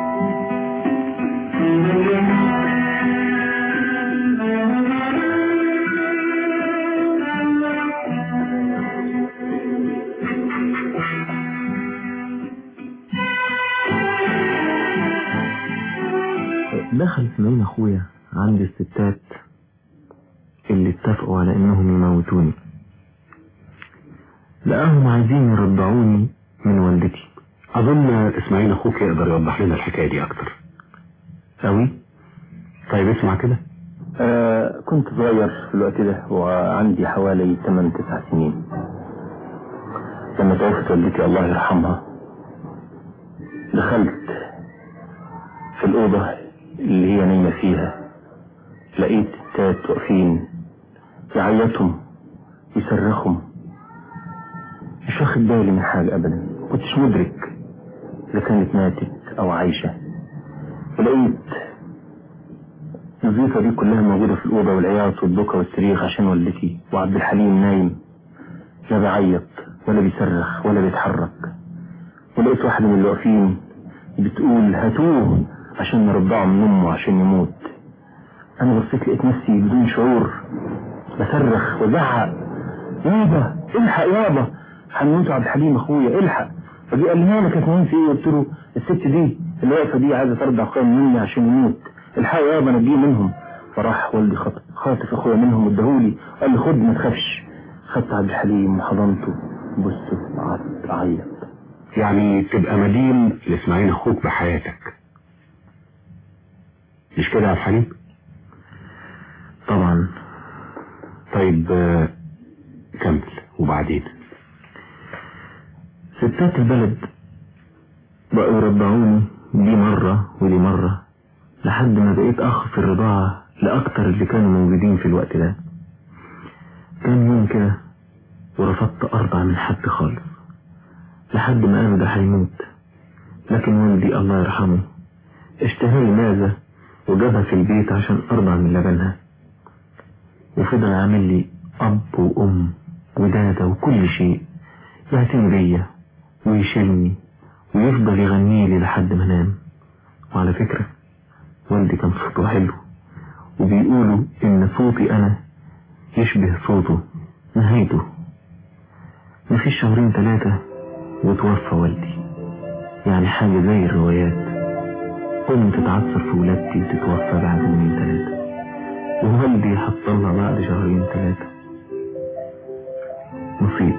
دخل اسماعيل اخويا عند الستات اللي اتفقوا على انهم يموتوني، لقاهم عايزين يرضعوني من والدتي. اظن اسماعيل اخوك يقدر يوضح لنا الحكاية دي اكتر. اوي؟ طيب اسمع كده. آه كنت صغير في الوقت ده وعندي حوالي ثمانية تسعة سنين لما توفت والدتي الله يرحمها. دخلت في الأوضة اللي هي نايمة فيها، لقيت التات واقفين يعيطهم يصرخهم، مش واخد بالي من حاجة أبدا، كنتش مدرك إذا كانت ماتت أو عايشة. ولقيت الزيطة دي كلها موجودة في الأوضة، والعياط والبكا والصريخ عشان والدتي، وعبد الحليم نايم لا بيعيط ولا بيصرخ ولا بيتحرك. ولقيت واحدة من اللي واقفين بتقول هاتوه عشان نرضعه من أمه عشان يموت. أنا بصيت لقيت نفسي بدون شعور بصرخ وزعق يابا الحق يابا هنموت عبد الحليم أخويا الحق. فجي قال لي مالك يا كمان في إيه؟ قلت له الست دي اللي واقفة دي عايزة ترضع أخويا مني عشان يموت، الحق يابا نجيه منهم. فراح والدي خاطف أخويا منهم واداهولي، قال لي خد ما تخافش. خدت عبد الحليم وحضنته بصت قعدت أعيط. يعني تبقى مدين لإسماعيل أخوك بحياتك، مش كده يا عبد الحليم؟ طبعا. طيب كمل وبعدين. ستات البلد بقوا يرضعوني دي مرة ودي مرة لحد ما بقيت أخ في الرضاعة لأكتر اللي كانوا موجودين في الوقت ده. كان يوم كده ورفضت أرضع من حد خالص لحد ما قالوا ده هيموت، لكن والدي الله يرحمه اشتهى لي ماذا وجابها في البيت عشان أرضع من لبنها، وفضل عامل لي أب وأم ودادة وكل شيء، يعتني بيا ويشيلني ويفضل يغني لي لحد ما انام. وعلى فكرة والدي كان صوته حلو، وبيقولوا إن صوتي أنا يشبه صوته. نهايته مفيش شهرين ثلاثة وتوفى والدي، يعني حاجة زي الروايات، أم تتعثر في ولادتي وتتوفى بعد يومين ثلاثة، ووالدي حطلها بعد شهرين ثلاثة. نصيب.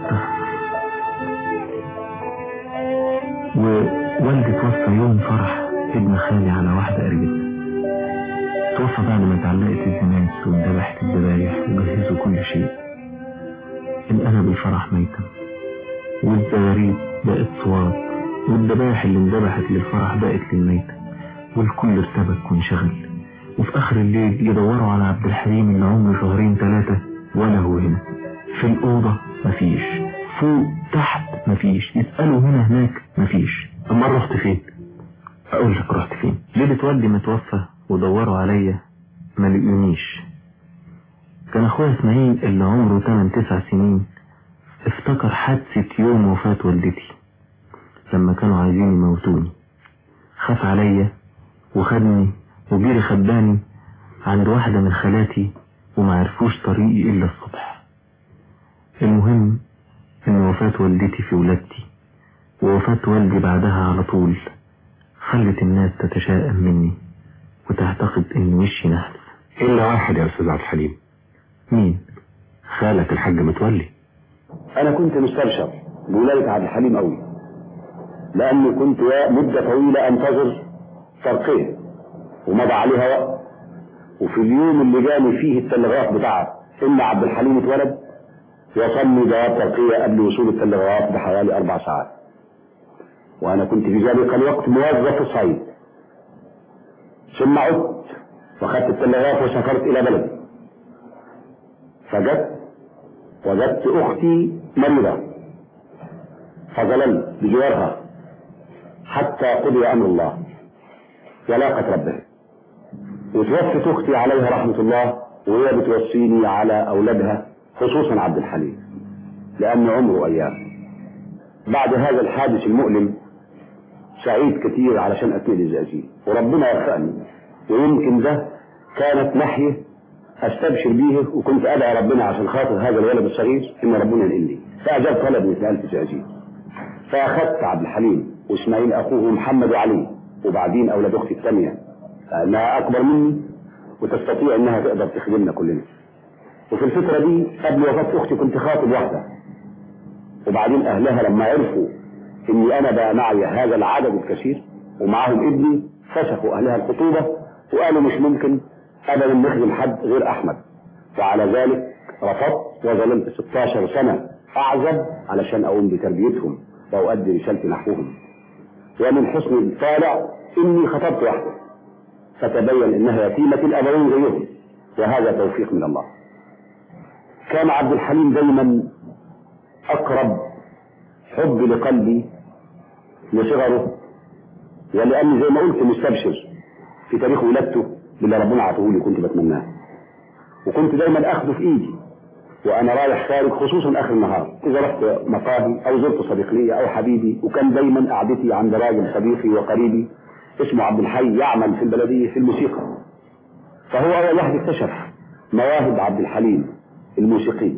ووالدي توفى يوم فرح ابن خالي على واحدة قريبتنا، توفى بعد ما اتعلقت الزناس واتذبحت الذبايح وجهزوا كل شيء. الأنا بالفرح ميتم، والزواريد بقت صواب، والذبايح اللي اندبحت للفرح بقت للميتة، والكل ارتبك وانشغل. وفي آخر الليل يدوروا على عبد الحليم اللي عمره شهرين ثلاثة ولا هو هنا. في الأوضة مفيش، فوق تحت مفيش، يسألوا هنا هناك مفيش. أما رحت فين؟ أقول لك رحت فين. ليلة والدي متوفى ودوروا عليا ما لقونيش. كان أخويا إسماعيل اللي عمره ثمانية تسعة سنين افتكر حادثة يوم وفاة والدتي لما كانوا عايزين يموتوني، خاف عليا وخدني وجيري خباني عند واحدة من خالاتي وما عرفوش طريقي إلا الصبح. المهم إن وفاة والدتي في ولادتي ووفاة والدي بعدها على طول خلت الناس تتشائم مني وتعتقد إن وشي نحس. إلا واحد يا أستاذ عبد الحليم. مين؟ خالك الحاج متولي. أنا كنت مستبشر بولادة عبد الحليم قوي، لأني كنت مدة طويلة أنتظر ترقية ومضى عليها وقت، وفي اليوم اللي جاني فيه التلغراف بتاع إن عبد الحليم اتولد وصلني جواب ترقية قبل وصول التلغراف بحوالي أربع ساعات، وأنا كنت في ذلك الوقت موظف في الصعيد. ثم عدت وخدت التلغراف وسافرت إلى بلدي، فجت وجدت أختي مريضة فظللت بجوارها حتى قضي أمر الله ولاقت ربها. وتوفت أختي عليها رحمة الله وهي بتوصيني على أولادها خصوصا عبد الحليم لأن عمره أيام. بعد هذا الحادث المؤلم سعيد كثير علشان أتنقل الزقازيق وربنا وفقني، ويمكن ده كانت ناحية أستبشر بيه، وكنت أدعي ربنا عشان خاطر هذا الولد الصغير إن ربنا ينقلني. فأجاب طلبي واتنقلت الزقازيق، فأخذت عبد الحليم وإسماعيل أخوه محمد وعلي وبعدين أولاد أختي الثانية لأنها أكبر مني وتستطيع إنها تقدر تخدمنا كلنا. وفي الفترة دي قبل وفاة أختي كنت خاطب واحدة، وبعدين أهلها لما عرفوا إني أنا بقى معي هذا العدد الكثير ومعهم ابني فسخوا أهلها الخطوبة وقالوا مش ممكن ابدا نخدم حد غير احمد، وعلى ذلك رفضت وظلمت ستاشر سنة اعزب علشان اقوم بتربيتهم واؤدي رسالتي نحوهم. ومن حسن الطالع اني خطبت واحدة فتبين انها يتيمة الابوين زيهم، وهذا توفيق من الله. كان عبد الحليم دايما اقرب حب لقلبي لصغره، ولاني زي ما قلت مستبشر في تاريخ ولادته باللي ربنا عطوه لي كنت بتمناه، وكنت دايما اخده في ايدي وانا رايح خارج، خصوصا اخر النهار اذا رحت مقاهي او زرت صديق لي او حبيبي، وكان دايما قعدتي عند راجل صديقي وقريبي اسمه عبد الحي يعمل في البلديه في الموسيقى. فهو اول واحد اكتشف مواهب عبد الحليم الموسيقي،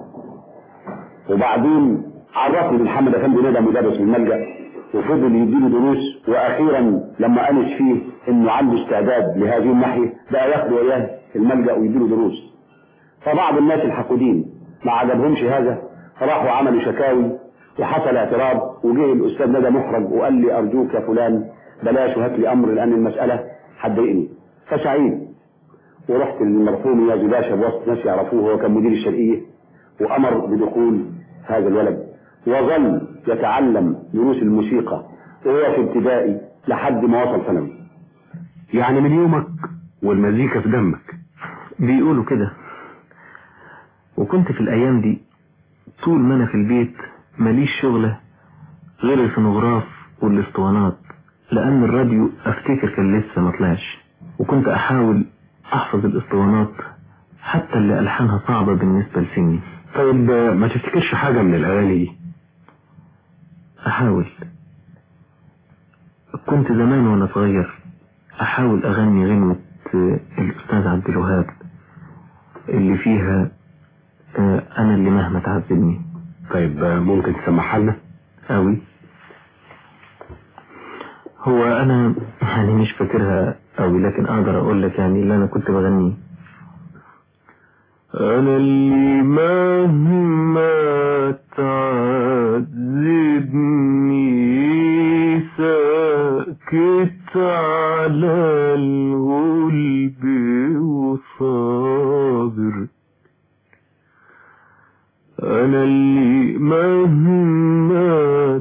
وبعدين عرفني بمحمد افندي ندى مدرس الملجأ، وفضل يديله دروس، واخيرا لما انس فيه انه عنده استعداد لهذه الناحيه بقى ياخد وياه الملجأ ويديله دروس. فبعض الناس الحقودين ما عجبهمش هذا، فراحوا عملوا شكاوي وحصل اعتراض، وجه الاستاذ ندى محرج وقال لي ارجوك يا فلان بلاش وهات لي امر لان المساله هتضايقني. فسعيد ورحت للمرحوم يازي باشا بوسط ناس يعرفوه، هو كان مدير الشرقيه، وامر بدخول هذا الولد، وظل يتعلم دروس الموسيقى وهو في ابتدائي لحد ما وصل ثانوي. يعني من يومك والمزيكا في دمك؟ بيقولوا كده. وكنت في الايام دي طول ما انا في البيت ماليش شغلة غير الفونوغراف والاسطوانات، لان الراديو افتكر كان لسه ما طلعش، وكنت احاول احفظ الاسطوانات حتى اللي الحانها صعبة بالنسبة لسني. طيب ما تفتكرش حاجة من الاغاني؟ احاول. كنت زمان وانا صغير احاول اغني غنوة الاستاذ عبد الوهاب اللي فيها انا اللي مهما تعذبني. طيب ممكن تسمعها لنا؟ اوي. هو انا يعني مش فاكرها اوي، لكن اقدر اقول لك يعني اللي انا كنت بغنيه. انا اللي مهما تعذبني ساكت على الغلب وصابر، انا اللي مهما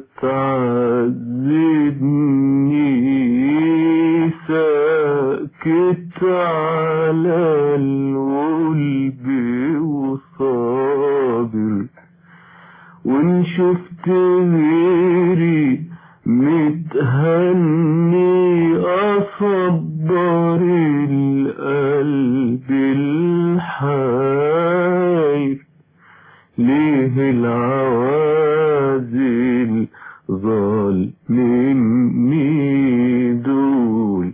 تعذبني ساكت على الغلب وصابر، وان شفت غيري متهني اصبر القلب الحاير، ليه العوازل ظالمني دول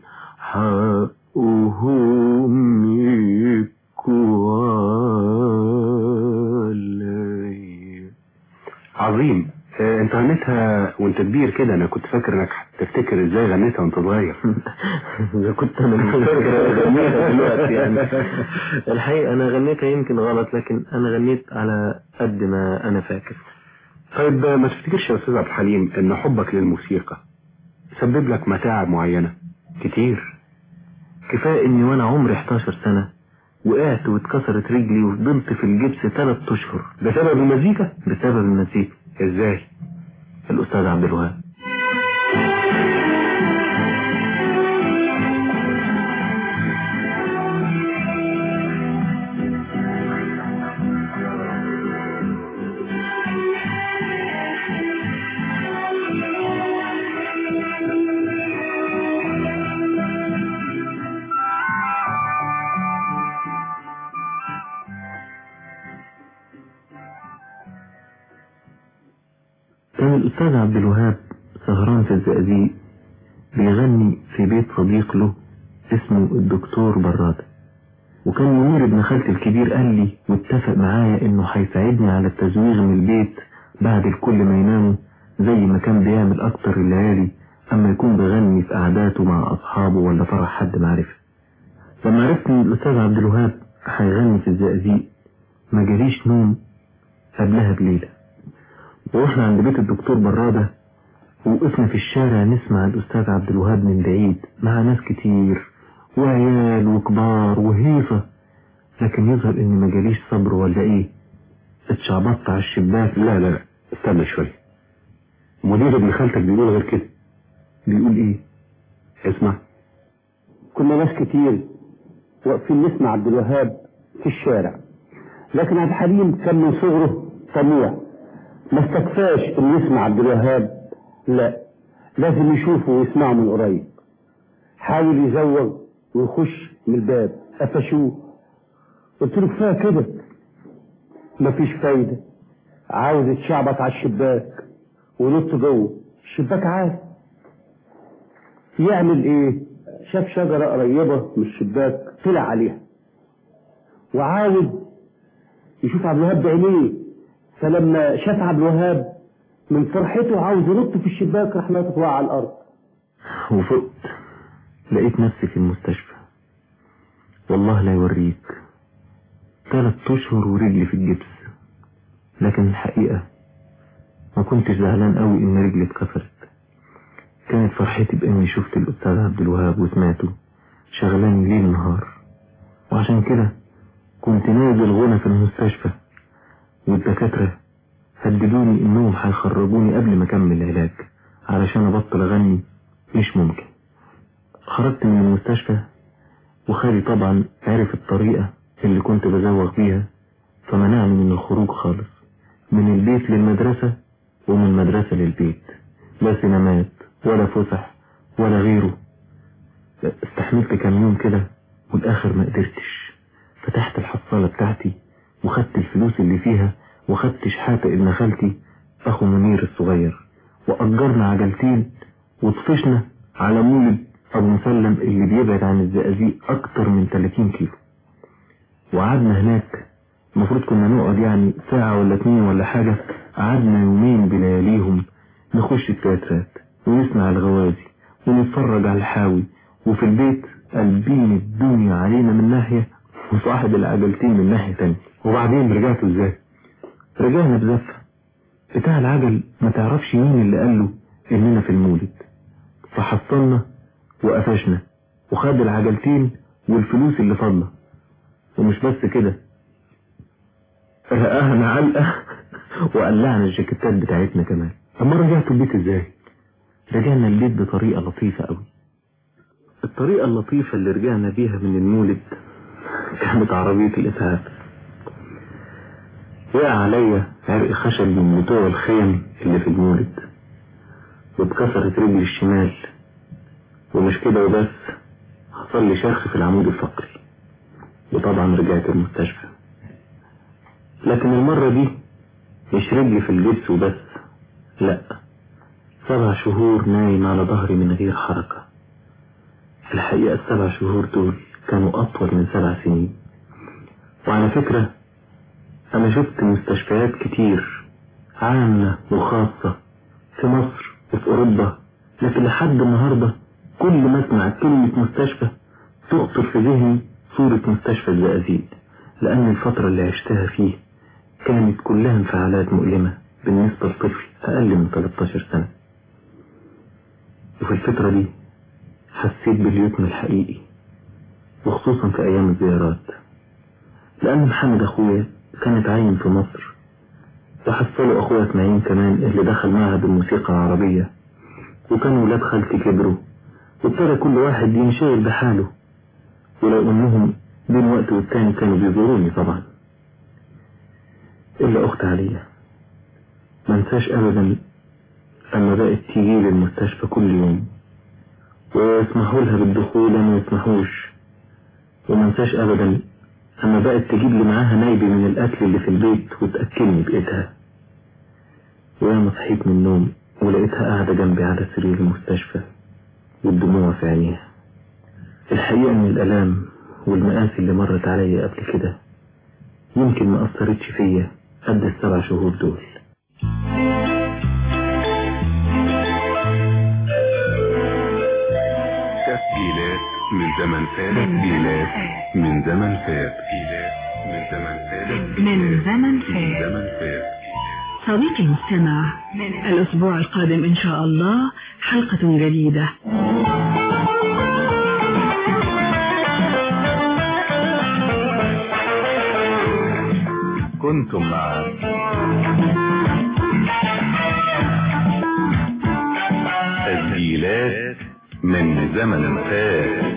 حقهم يبكوا علي. عظيم. اه انت غنيتها وانت كبير كده، انا كنت فاكر انك تفتكر ازاي غنيتها وانت صغير. اذا كنت انا مش فاكر غنيتها دلوقتي يعني. الحقيقة انا غنيتها يمكن غلط، لكن انا غنيت على قد ما انا فاكر. طيب ما تفتكرش يا استاذ عبد الحليم ان حبك للموسيقى سبب لك متاعب معينة؟ كتير. كفاية اني وانا عمري احداشر سنة وقعت واتكسرت رجلي وفضلت في الجبس ثلاث اشهر. بسبب المزيكا؟ بسبب المزيكا. ازاي؟ الاستاذ عبد الوهاب. كان الأستاذ عبد الوهاب سهران في الزقازيق بيغني في بيت صديق له اسمه الدكتور برادة، وكان منير ابن خالتي الكبير قال لي واتفق معايا انه هيساعدني على التزويغ من البيت بعد الكل ما يناموا، زي ما كان بيعمل اكتر الليالي اما يكون بيغني في قعداته مع اصحابه ولا فرح حد معرفة. لما عرفت ان الاستاذ عبد الوهاب هيغني في الزقازيق ما جاليش نوم قبلها بليلة، ورحنا عند بيت الدكتور برادة ووقفنا في الشارع نسمع الأستاذ عبد الوهاب من بعيد مع ناس كتير، وعيال وكبار وهيصة، لكن يظهر اني ما جاليش صبر ولا ايه، اتشعبطت على الشباك. لا لا لا استنى شوية، مدير ابن خالتك بيقول غير كده. بيقول ايه؟ اسمع. كنا ناس كتير واقفين نسمع عبد الوهاب في الشارع، لكن عبد الحليم كان من صغره طموح، ما استكفاش انه يسمع عبد الوهاب، لا لازم يشوفه ويسمعه من قريب. حاول يزوغ ويخش من الباب، قفشوه، قلت له كفايه كده، مفيش فايده، عاوز يتشعبط على الشباك ونط جوه الشباك عادي. يعمل ايه؟ شاف شجره قريبه من الشباك طلع عليها وعاوز يشوف عبد الوهاب بعينيه، فلما شاف عبد الوهاب من فرحته عاوز ينط في الشباك راح ناطط وقع على الارض. وفقت لقيت نفسي في المستشفى، والله لا يوريك، ثلاث اشهر ورجلي في الجبس. لكن الحقيقة ما كنتش زعلان قوي ان رجلي اتكسرت، كانت فرحتي باني شفت الاستاذ عبد الوهاب وسمعته شغلاني ليل نهار، وعشان كده كنت نازل غنى في المستشفى، والدكاترة هددوني انهم هيخرجوني قبل ما اكمل العلاج علشان ابطل اغني. مش ممكن. خرجت من المستشفى وخالي طبعا عرف الطريقة اللي كنت بزوغ بيها، فمنعني من الخروج خالص، من البيت للمدرسة ومن المدرسة للبيت، لا سينمات ولا فسح ولا غيره. استحملت كام يوم كده والاخر ما قدرتش، فتحت الحصالة بتاعتي وخدت الفلوس اللي فيها وخدت شحاتة ابن خالتي اخو منير الصغير، واجرنا عجلتين وطفشنا على مولد ابو مسلم اللي بيبعد عن الزقازيق اكتر من ثلاثين كيلو. وقعدنا هناك، المفروض كنا نقعد يعني ساعة ولا اتنين ولا حاجة، قعدنا يومين بلياليهم نخش التياترات ونسمع الغوازي ونتفرج على الحاوي، وفي البيت قلبين الدنيا علينا من ناحية وصاحب العجلتين من ناحية تانية. وبعدين رجعتوا ازاي؟ رجعنا بزفة. بتاع العجل ما تعرفش مين اللي قاله اننا في المولد، فحصلنا وقفشنا وخد العجلتين والفلوس اللي فضله. ومش بس كده، رقانا علقة وقلعنا الجاكيتات بتاعتنا كمان. اما رجعتوا البيت ازاي؟ رجعنا البيت بطريقة لطيفة قوي. الطريقة اللطيفة اللي رجعنا بيها من المولد كانت عربية الإسعاف. وقع عليا عرق خشب من بتوع الخيم اللي في المولد، واتكسرت رجلي الشمال، ومش كده وبس، حصل لي شرخ في العمود الفقري، وطبعا رجعت المستشفى. لكن المرة دي مش رجلي في الجبس وبس، لا، سبع شهور نايم على ظهري من غير حركة. الحقيقة السبع شهور دول كانوا أطول من سبع سنين. وعلى فكرة أنا شفت مستشفيات كتير عامة وخاصة في مصر وفي أوروبا، لكن لحد النهاردة كل ما أسمع كلمة مستشفى تخطر في ذهني صورة مستشفى الزقازيق، لأن الفترة اللي عشتها فيه كانت كلها انفعالات مؤلمة بالنسبة لطفل أقل من ثلاثة عشر سنة. وفي الفترة دي حسيت باليتم الحقيقي، وخصوصا في أيام الزيارات، لأن محمد أخويا كانت عايم في مصر، وحصلوا أخويا اسماعيل كمان اللي دخل معهد الموسيقى العربية، وكان ولاد خالتي كبروا وابتدى كل واحد ينشغل بحاله، ولو أنهم بين وقت والتاني كانوا بيزوروني طبعا. إلا أخت عليا ما انساش أبدا أما بقت تيجي للمستشفى كل يوم ويسمحوا لها بالدخول وما يسمحوش، وما انساش أبدا أما بقت تجيب لي معاها نايبي من الأكل اللي في البيت وتأكلني بإيدها. وياما صحيت من النوم ولقيتها قاعدة جنبي على سرير المستشفى والدموع في عينيها. الحقيقة إن الألام والمآسي اللي مرت عليا قبل كده يمكن ما أثرتش فيا قد السبع شهور دول. تسجيلات من زمن فات. تسجيلات من زمن فات. من زمن فات. من زمن فات. من زمن فات. صديقي المستمع، الأسبوع القادم إن شاء الله حلقة جديدة. كنتم مع تسجيلات من زمن فات.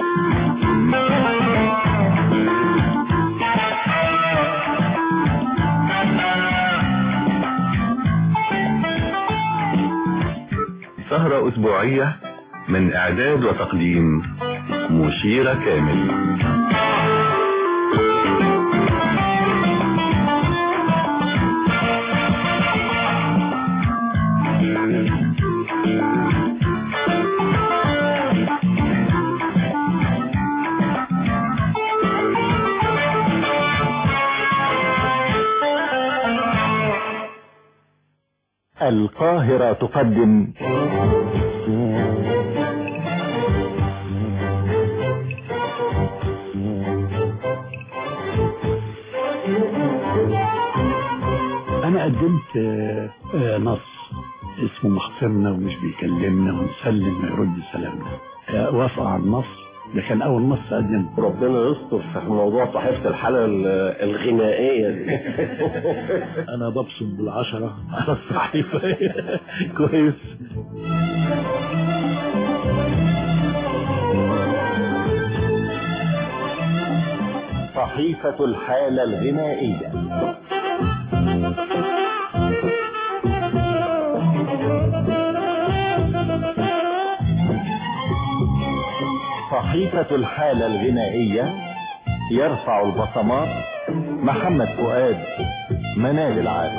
سهرة أسبوعية من إعداد وتقديم مشيرة كامل. القاهرة تقدم أنا قدمت نص اسمه مخسرنا ومش بيكلمنا ونسلم ما يرد سلامنا، وافق على النص. ده كان أول نص قدمه. ربنا يستر في موضوع صحيفة الحالة الغنائية دي. أنا ببصم بالعشرة على الصحيفة. كويس. صحيفة الحالة الغنائية. صحيفة الحالة الغنائية يرفع البصمات محمد فؤاد، منال العارف.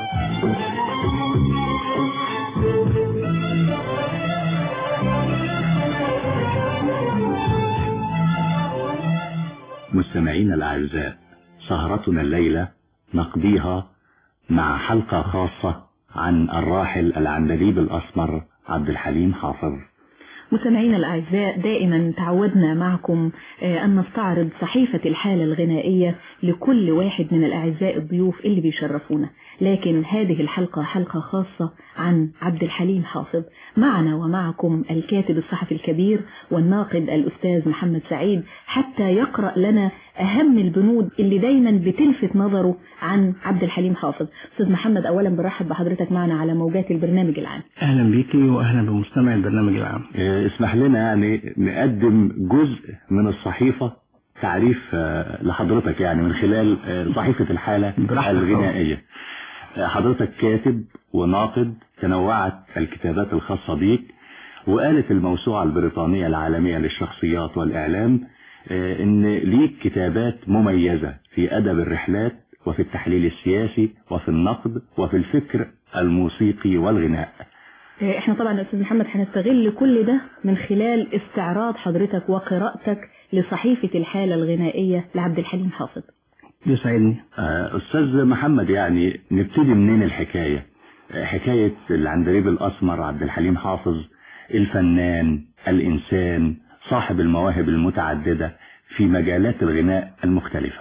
مستمعينا الأعزاء، سهرتنا الليلة نقضيها مع حلقة خاصة عن الراحل العندليب الأسمر عبد الحليم حافظ. مستمعينا الأعزاء، دائما تعودنا معكم أن نستعرض صحيفة الحالة الغنائية لكل واحد من الأعزاء الضيوف اللي بيشرفونا، لكن هذه الحلقة حلقة خاصة عن عبد الحليم حافظ. معنا ومعكم الكاتب الصحفي الكبير والناقد الأستاذ محمد سعيد، حتى يقرأ لنا أهم البنود اللي دايما بتلفت نظره عن عبد الحليم حافظ. أستاذ محمد، أولا برحب بحضرتك معنا على موجات البرنامج العام. أهلا بيكي وأهلا بمستمع البرنامج العام. اسمح لنا يعني نقدم جزء من الصحيفة تعريف لحضرتك يعني من خلال صحيفة الحالة الغنائية. حضرتك كاتب وناقد، تنوعت الكتابات الخاصة بيك، وقالت الموسوعة البريطانية العالمية للشخصيات والإعلام إن ليك كتابات مميزة في أدب الرحلات وفي التحليل السياسي وفي النقد وفي الفكر الموسيقي والغناء. احنا طبعا أستاذ محمد هنستغل كل ده من خلال استعراض حضرتك وقراءتك لصحيفة الحالة الغنائية لعبد الحليم حافظ. يسعدني. أستاذ محمد، يعني نبتدي منين الحكاية؟ حكاية العندليب الأسمر عبد الحليم حافظ، الفنان، الإنسان، صاحب المواهب المتعددة في مجالات الغناء المختلفة.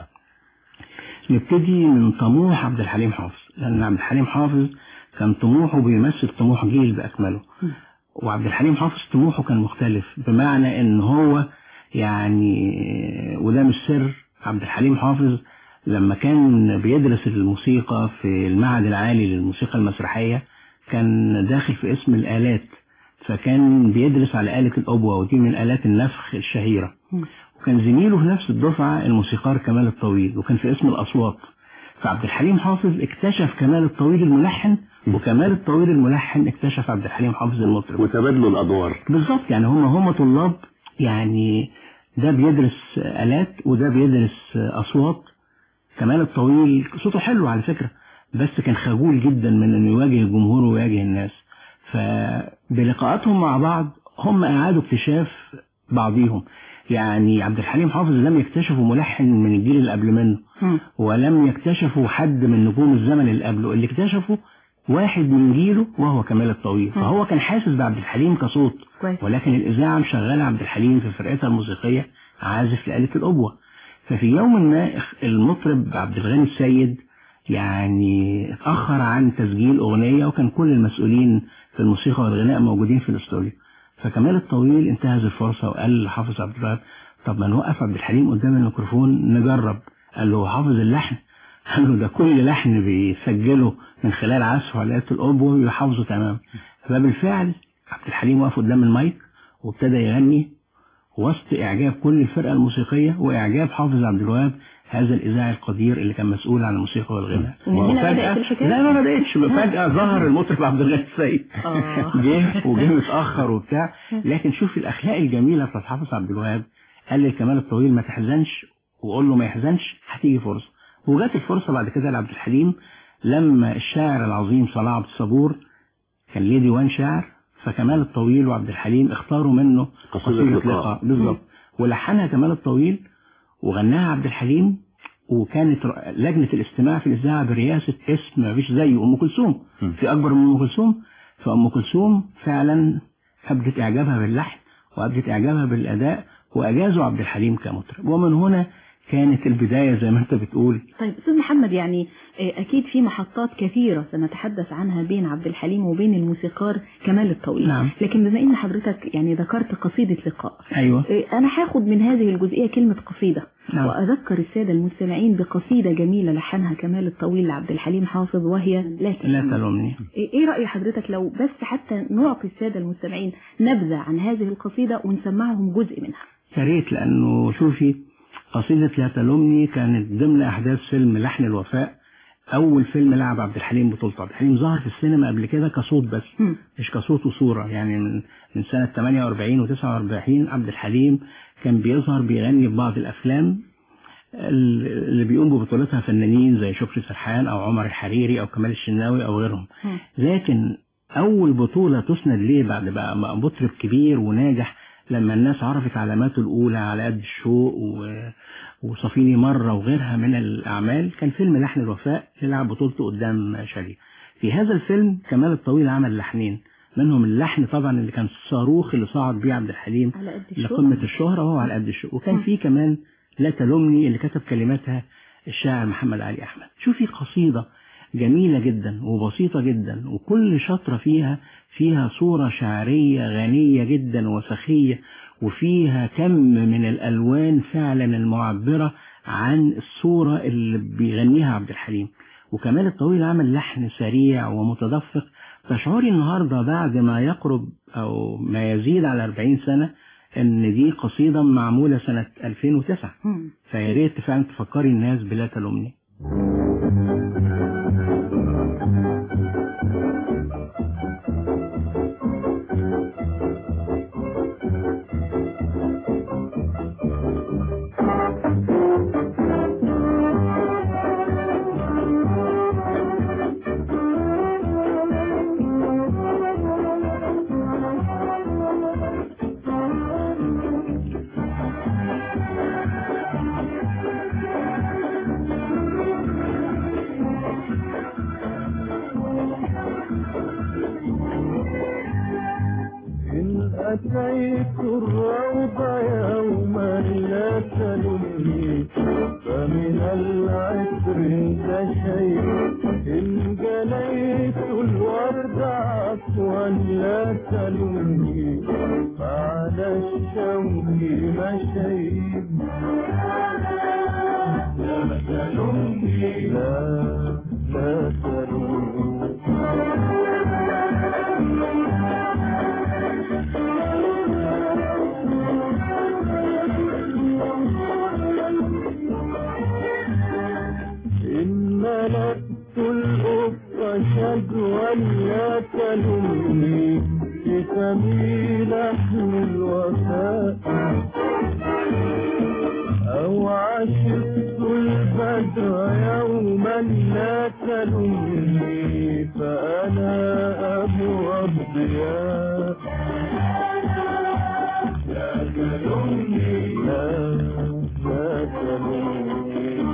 نبتدي من طموح عبد الحليم حافظ، لأن عبد الحليم حافظ كان طموحه بيمثل طموح جيل بأكمله. وعبد الحليم حافظ طموحه كان مختلف، بمعنى ان هو يعني، وده مش سر، عبد الحليم حافظ لما كان بيدرس الموسيقى في المعهد العالي للموسيقى المسرحية كان داخل في اسم الآلات، فكان بيدرس على آلة الأبوة، ودي من آلات النفخ الشهيرة. وكان زميله في نفس الدفعة الموسيقار كمال الطويل، وكان في اسم الأصوات. فعبد الحليم حافظ اكتشف كمال الطويل الملحن، وكمال الطويل الملحن اكتشف عبد الحليم حافظ المطرب، وتبادلوا الأدوار. بالظبط، يعني هم هم طلاب، يعني ده بيدرس آلات وده بيدرس أصوات. كمال الطويل صوته حلو على فكرة، بس كان خجول جدا من انه يواجه الجمهور ويواجه الناس. فبلقاءاتهم مع بعض هم اعادوا اكتشاف بعضهم. يعني عبد الحليم حافظ لم يكتشفوا ملحن من الجيل اللي قبل منه، ولم يكتشفوا حد من نجوم الزمن اللي قبله، اللي اكتشفوا واحد من جيله وهو كمال الطويل. فهو كان حاسس بعبد الحليم كصوت، ولكن الإذاعة مشغلة عبد الحليم في فرقتها الموسيقية عازف لآلة الأبوة. ففي يوم ما المطرب عبد الغني السيد يعني اتأخر عن تسجيل أغنية، وكان كل المسؤولين في الموسيقى والغناء موجودين في الاستوديو. فكمال الطويل انتهز الفرصة وقال لحافظ عبد الوهاب: طب ما نوقف عبد الحليم قدام الميكروفون نجرب. قال له: حافظ اللحن؟ قال له ده كل لحن بيسجله من خلال عزف على آلة الأوبو ويحافظه تمام. فبالفعل عبد الحليم وقف قدام المايك وابتدى يغني وسط إعجاب كل الفرقة الموسيقية وإعجاب حافظ عبد الوهاب هذا الإذاعي القدير اللي كان مسؤول عن الموسيقى والغناء. وفجأة لا ما بدأتش فجأة ظهر المطرب عبد الغني السيد جه وجه متأخر وبتاع. لكن شوف الأخلاق الجميلة بتاعت حافظ عبد الوهاب، قال للكمال الطويل ما تحزنش وقول له ما يحزنش هتيجي فرصة. وجات الفرصة بعد كده لعبد الحليم لما الشاعر العظيم صلاح عبد الصبور كان ليه ديوان شعر، فكمال الطويل وعبد الحليم اختاروا منه قصيدة لقاء بالظبط، ولحنها كمال الطويل وغناها عبد الحليم. وكانت لجنة الاستماع في الإذاعة برئاسة اسم ما فيش زيه أم كلثوم، في أكبر من أم كلثوم. فأم كلثوم فعلا أبدت إعجابها باللحن وأبدت إعجابها بالأداء وأجازوا عبد الحليم كمطرب، ومن هنا كانت البداية زي ما أنت بتقول. طيب أستاذ محمد، يعني أكيد في محطات كثيرة سنتحدث عنها بين عبد الحليم وبين الموسيقار كمال الطويل. نعم. لكن بما أن حضرتك يعني ذكرت قصيدة لقاء، أيوة. أنا هاخد من هذه الجزئية كلمة قصيدة. نعم. وأذكر السادة المستمعين بقصيدة جميلة لحنها كمال الطويل لعبد الحليم حافظ وهي لا تلومني. لا تلومني. إيه رأي حضرتك لو بس حتى نعطي السادة المستمعين نبذة عن هذه القصيدة ونسمعهم جزء منها؟ يا ريت، لأنه شوفي قصيدة لا تلومني كانت ضمن أحداث فيلم لحن الوفاء، أول فيلم لعب عبد الحليم بطولته. عبد الحليم ظهر في السينما قبل كده كصوت بس م. مش كصوت وصورة، يعني من من سنة ثمانية وأربعين وتسعة وأربعين عبد الحليم كان بيظهر بيغني في بعض الأفلام اللي بيقوم ببطولتها فنانين زي شكري سرحان أو عمر الحريري أو كمال الشناوي أو غيرهم. م. لكن أول بطولة تسند ليه بعد بقى مطرب كبير وناجح لما الناس عرفت علاماته الأولى على قد الشوق وصفيني مرة وغيرها من الأعمال، كان فيلم لحن الوفاء يلعب بطولته قدام شادية. في هذا الفيلم كمال الطويل عمل لحنين، منهم اللحن طبعا اللي كان الصاروخ اللي صعد بيه عبد الحليم لقمة الشهرة وهو على قد الشوق، وكان فيه كمان لا تلومني اللي كتب كلماتها الشاعر محمد علي أحمد. شوفي قصيدة جميلة جدا وبسيطة جدا، وكل شطرة فيها فيها صورة شعرية غنية جدا وسخية، وفيها كم من الألوان فعلا المعبرة عن الصورة اللي بيغنيها عبد الحليم. وكمال الطويل عمل لحن سريع ومتدفق، تشعري النهاردة بعد ما يقرب أو ما يزيد على أربعين سنة ان دي قصيدة معمولة سنة ألفين وتسعة. فياريت فعلا تفكري الناس بلا تلومني. أتيت الروضة يوما لا تلمني، فمن العطر ذا شيء إن جنيت الورد عفوا لا تلمني، على الشوق مشيت لا تلمني، لا لا تلمني. ملكت الأفق شجوا لا تلمني، بفمي لحن الوفاء أو عشقت البدر يوما لا تلمني، فأنا أبو الضياء لا تلمني، لا لا تلمني.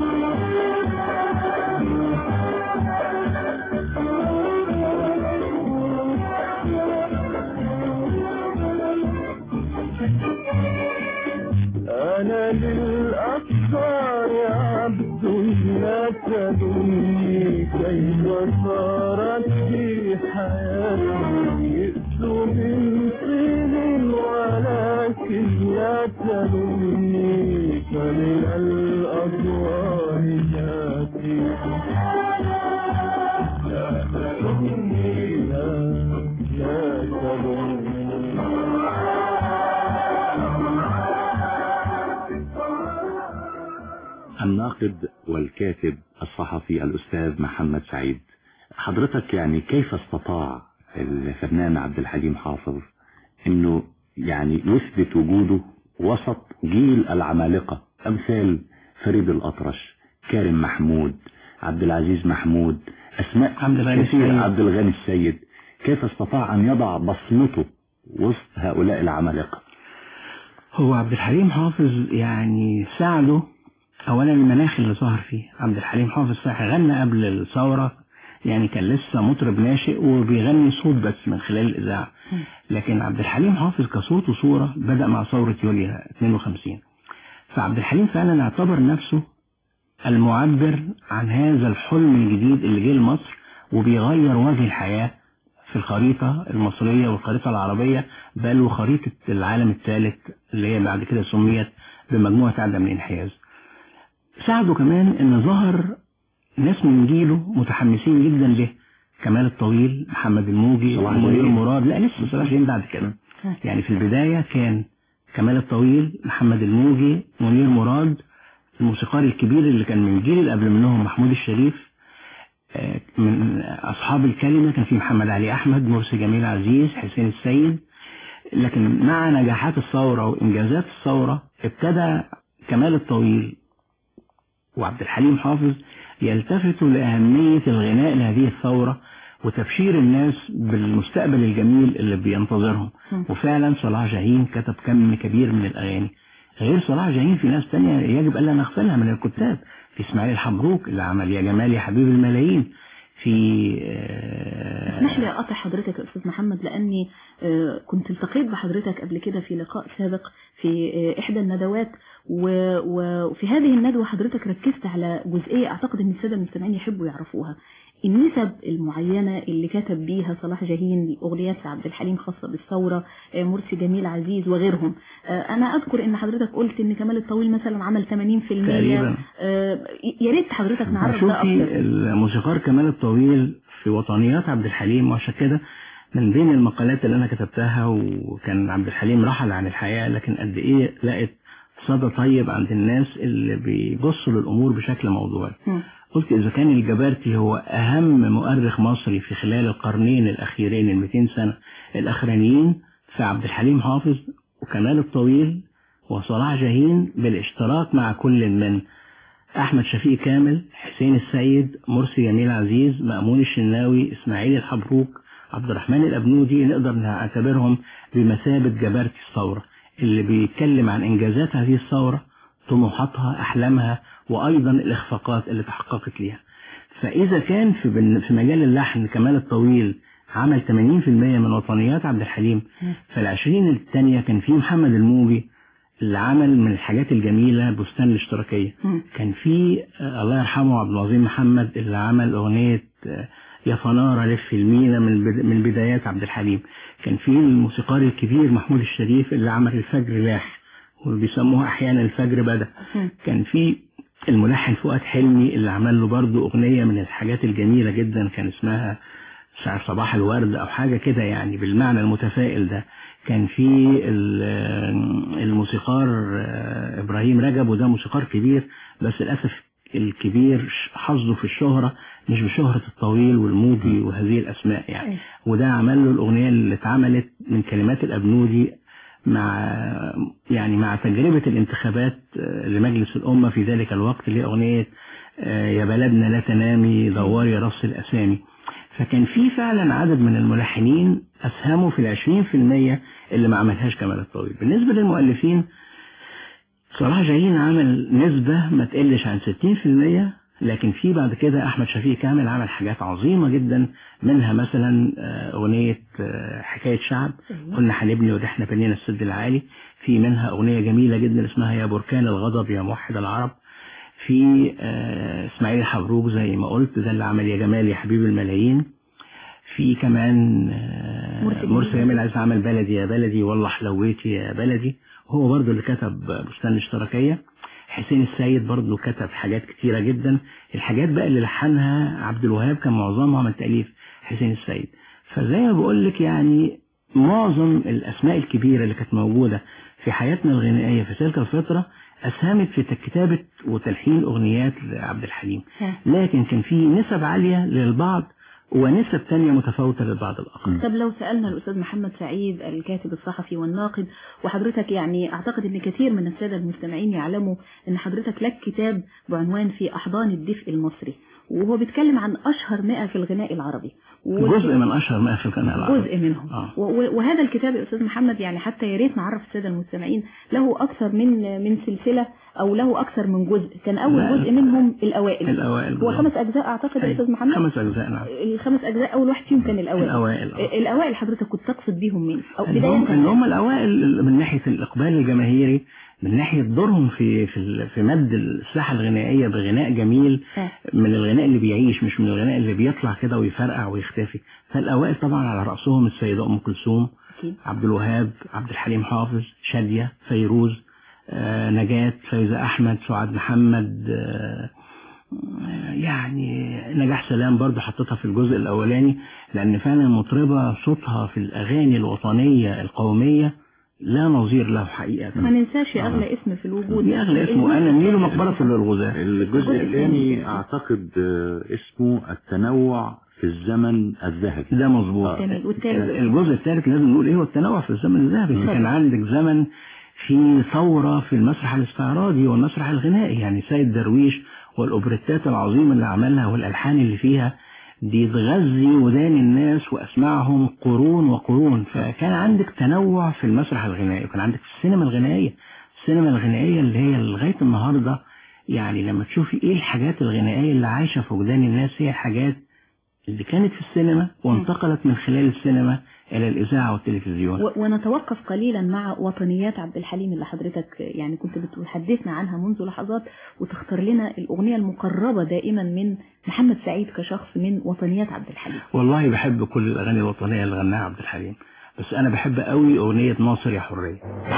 أنا للأبصار عبد لا تلومني، كيف صارت في حياتي جئت من طين ولكن لا تلومني، فمن الأضواء جاتي الناقد والكاتب الصحفي الأستاذ محمد سعيد. حضرتك يعني كيف استطاع الفنان عبد الحليم حافظ انه يعني يثبت وجوده وسط جيل العمالقة امثال فريد الأطرش، كارم محمود، عبد العزيز محمود، اسماء كثيرة، عبد الغني السيد، كيف استطاع ان يضع بصمته وسط هؤلاء العمالقة؟ هو عبد الحليم حافظ يعني ساعده اولا المناخ اللي ظهر فيه. عبد الحليم حافظ صحيح غنى قبل الثورة، يعني كان لسه مطرب ناشئ وبيغني صوت بس من خلال الإذاعة، لكن عبد الحليم حافظ كصوت وصورة بدأ مع ثورة يوليو اثنين وخمسين. فعبد الحليم فعلا اعتبر نفسه المعبر عن هذا الحلم الجديد اللي جه لمصر وبيغير وجه الحياة في الخريطة المصرية والخريطة العربية، بل وخريطة العالم الثالث اللي هي بعد كده سميت بمجموعة عدم الانحياز. ساعده كمان ان ظهر ناس من جيله متحمسين جدا له، كمال الطويل، محمد الموجي، منير مراد. لا لسه صلاح جايين بعد كده. يعني في البداية كان كمال الطويل، محمد الموجي، منير مراد، الموسيقار الكبير اللي كان من الجيل اللي قبل منهم محمود الشريف. من أصحاب الكلمة كان في محمد علي أحمد، مرسي جميل عزيز، حسين السيد. لكن مع نجاحات الثورة وإنجازات الثورة ابتدى كمال الطويل وعبد الحليم حافظ يلتفتوا لأهمية الغناء لهذه الثورة وتبشير الناس بالمستقبل الجميل اللي بينتظرهم. وفعلا صلاح جاهين كتب كم كبير من الأغاني. غير صلاح جاهين في ناس تانية يجب ألا نغفلها من الكتاب. في إسماعيل حبروك اللي عمل يا جمال يا حبيب الملايين. في اسمح لي أقطع حضرتك يا أستاذ محمد، لأني كنت التقيت بحضرتك قبل كده في لقاء سابق في إحدى الندوات، وفي هذه الندوة حضرتك ركزت على جزئية أعتقد أن السادة المستمعين يحبوا يعرفوها، النسب المعينة اللي كتب بيها صلاح جاهين أغنيات لعبد الحليم خاصة بالثورة، مرسي جميل عزيز وغيرهم. أنا أذكر أن حضرتك قلت أن كمال الطويل مثلا عمل ثمانين بالمئة تقريبا. يا ريت حضرتك نعرف ده أكتر. الموسيقار كمال الطويل في وطنيات عبد الحليم، وعشان كده من بين المقالات اللي أنا كتبتها، وكان عبد الحليم رحل عن الحياة لكن قد إيه لقت صدى طيب عند الناس اللي بيبصوا للأمور بشكل موضوعي. قلت إذا كان الجبارتي هو أهم مؤرخ مصري في خلال القرنين الأخيرين المئتين سنة الأخرانيين، فعبد الحليم حافظ وكمال الطويل وصلاح جاهين بالاشتراك مع كل من أحمد شفيق كامل، حسين السيد، مرسي جميل عزيز، مأمون الشناوي، إسماعيل الحبروك، عبد الرحمن الأبنودي، نقدر نعتبرهم بمثابة جبارتي الثورة اللي بيتكلم عن إنجازات هذه الثورة، طموحاتها، أحلامها، وأيضا الإخفاقات اللي تحققت ليها. فإذا كان في في مجال اللحن كمال الطويل عمل ثمانين بالمئة من وطنيات عبد الحليم، فالعشرين الثانية كان في محمد الموجي اللي عمل من الحاجات الجميلة بستان الاشتراكية. كان في الله يرحمه عبد العظيم محمد اللي عمل أغنية يا فنارة لف المينا من من بدايات عبد الحليم. كان في الموسيقار الكبير محمود الشريف اللي عمل الفجر لاح وبيسموها أحيانا الفجر بدأ. كان في الملحن فؤاد حلمي اللي عمل له برضو أغنية من الحاجات الجميلة جدا كان اسمها شعر صباح الورد أو حاجة كده يعني بالمعنى المتفائل ده. كان في الموسيقار إبراهيم رجب، وده موسيقار كبير بس للأسف الكبير حظه في الشهرة مش بشهرة الطويل والموجي وهذه الأسماء يعني. وده عمل له الأغنية اللي اتعملت من كلمات الأبنودي مع يعني مع تجربة الانتخابات لمجلس الأمة في ذلك الوقت، اللي هي أغنية يا بلدنا لا تنامي دواري رص الأسامي. فكان في فعلا عدد من الملحنين أسهموا في العشرين في المية اللي ما عملهاش كمال الطويل. بالنسبة للمؤلفين صلاح جاهين عمل نسبة ما تقلش عن ستين في المية، لكن في بعد كده أحمد شفيق كامل عمل حاجات عظيمة جدا، منها مثلا أغنية حكاية شعب قلنا هنبني وده احنا بنينا السد العالي. في منها أغنية جميلة جدا اسمها يا بركان الغضب يا موحد العرب. في إسماعيل حبروك زي ما قلت ده اللي عمل يا جمال يا حبيب الملايين. في كمان مرسي جميل عايز عمل بلدي يا بلدي والله حلويتي يا بلدي، هو برضو اللي كتب بستان الاشتراكية. حسين السيد برضو كتب حاجات كتيرة جدا. الحاجات بقى اللي لحنها عبد الوهاب كان معظمها من تأليف حسين السيد. فزي ما بقول لك يعني معظم الأسماء الكبيرة اللي كانت موجودة في حياتنا الغنائية في تلك الفترة أسهمت في كتابة وتلحين أغنيات لعبد الحليم، لكن كان في نسب عالية للبعض ونسب تانية متفاوتة للبعض الآخر. طب لو سألنا الأستاذ محمد سعيد الكاتب الصحفي والناقد، وحضرتك يعني أعتقد أن كثير من السادة المستمعين يعلموا أن حضرتك لك كتاب بعنوان في أحضان الدفء المصري، وهو بيتكلم عن أشهر مئة في الغناء العربي، جزء من أشهر مئة في الغناء العربي، جزء منهم. آه. وهذا الكتاب يا أستاذ محمد يعني حتى يا ريت نعرف السادة المستمعين له أكثر من من سلسلة أو له أكثر من جزء. كان أول جزء منهم الأوائل الأوائل هو خمس أجزاء أعتقد يا أستاذ محمد. خمس أجزاء نعم. الخمس أجزاء أول واحد فيهم كان الأوائل. الأوائل آه. الأوائل حضرتك كنت تقصد بيهم مين؟ أو بداية إن هم الأوائل من ناحية الإقبال الجماهيري، من ناحية دورهم في في في مد الساحة الغنائية بغناء جميل، من الغناء اللي بيعيش مش من الغناء اللي بيطلع كده ويفرقع ويختفي. فالأوائل طبعا على رأسهم السيدة أم كلثوم، عبد الوهاب، عبد الحليم حافظ، شادية، فيروز، آه، نجاة، فايزة أحمد، سعاد محمد، آه، يعني نجاح سلام برضه حطيتها في الجزء الأولاني، لأن فعلا مطربة صوتها في الأغاني الوطنية القومية لا نظير له حقيقة. ما ننساش أغلى اسم في الوجود، أغلى اسمه أنا النيل ومقبرة الغزاة. الجزء الثاني أعتقد اسمه التنوع في الزمن الذهبي. ده مظبوط. آه. الجزء الثالث لازم نقول إيه هو التنوع في الزمن الذهبي. كان عندك زمن في ثورة في المسرح الاستعراضي والمسرح الغنائي، يعني سيد درويش والأوبريتات العظيمة اللي عملها والألحان اللي فيها دي تغذي ودان الناس وأسمعهم قرون وقرون. فكان عندك تنوع في المسرح الغنائي، وكان عندك في السينما الغنائية السينما الغنائية اللي هي لغاية النهاردة يعني لما تشوفي ايه الحاجات الغنائية اللي عايشة في وجدان الناس هي الحاجات اللي كانت في السينما وانتقلت من خلال السينما إلى الإذاعة والتلفزيون. ونتوقف قليلا مع وطنيات عبد الحليم اللي حضرتك يعني كنت بتحدثنا عنها منذ لحظات، وتختار لنا الأغنية المقربة دائما من محمد سعيد كشخص من وطنيات عبد الحليم. والله بحب كل الأغاني الوطنية اللي غناها عبد الحليم، بس أنا بحب قوي أغنية ناصر يا حرية.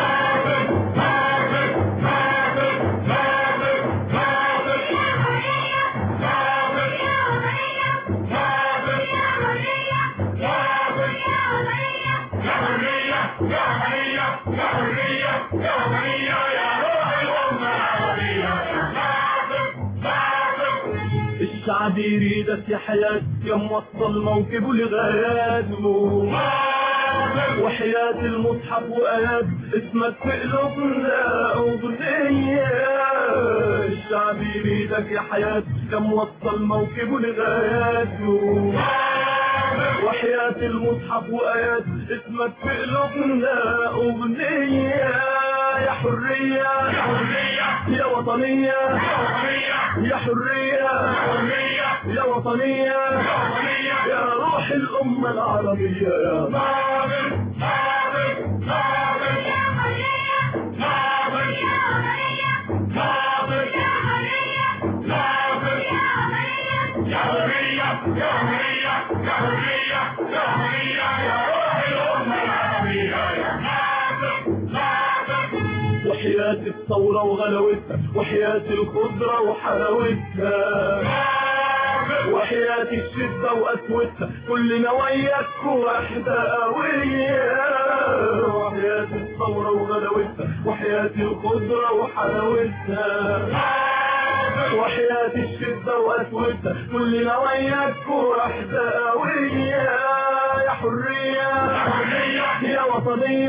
الشعب يريدك يا حياة يا موصل موكبه لغاياته، وحياة المصحف وآيات اسمك في قلوبنا أغنية. الشعب يريدك يا حياة يا موصل موكبه لغاياته، وحياة المصحف وآيات اسمك في قلوبنا أغنية. يا حرية يا حرية يا وطنية يا وطنية يا حرية يا حرية يا وطنية يا وطنية يا روح الأمة العربية يا ناظر ناظر ناظر يا حرية ناظر يا حرية ناظر يا حرية ناظر يا حرية يا حرية يا حرية يا حرية يا حرية يا روح الأمة العربية يا ناظر ناظر. وحياة الثورة وغلاوتها، وحياة الخضرة وحلاوتها، وحياة الشدة وقسوتها، كلنا وياك واحدة قوية. وحياة الثورة وغلاوتها، وحياة الخضرة وحلاوتها، وحياة الشدة وقسوتها، كلنا وياك واحدة قوية. يا حرية يا حرية يا وطنية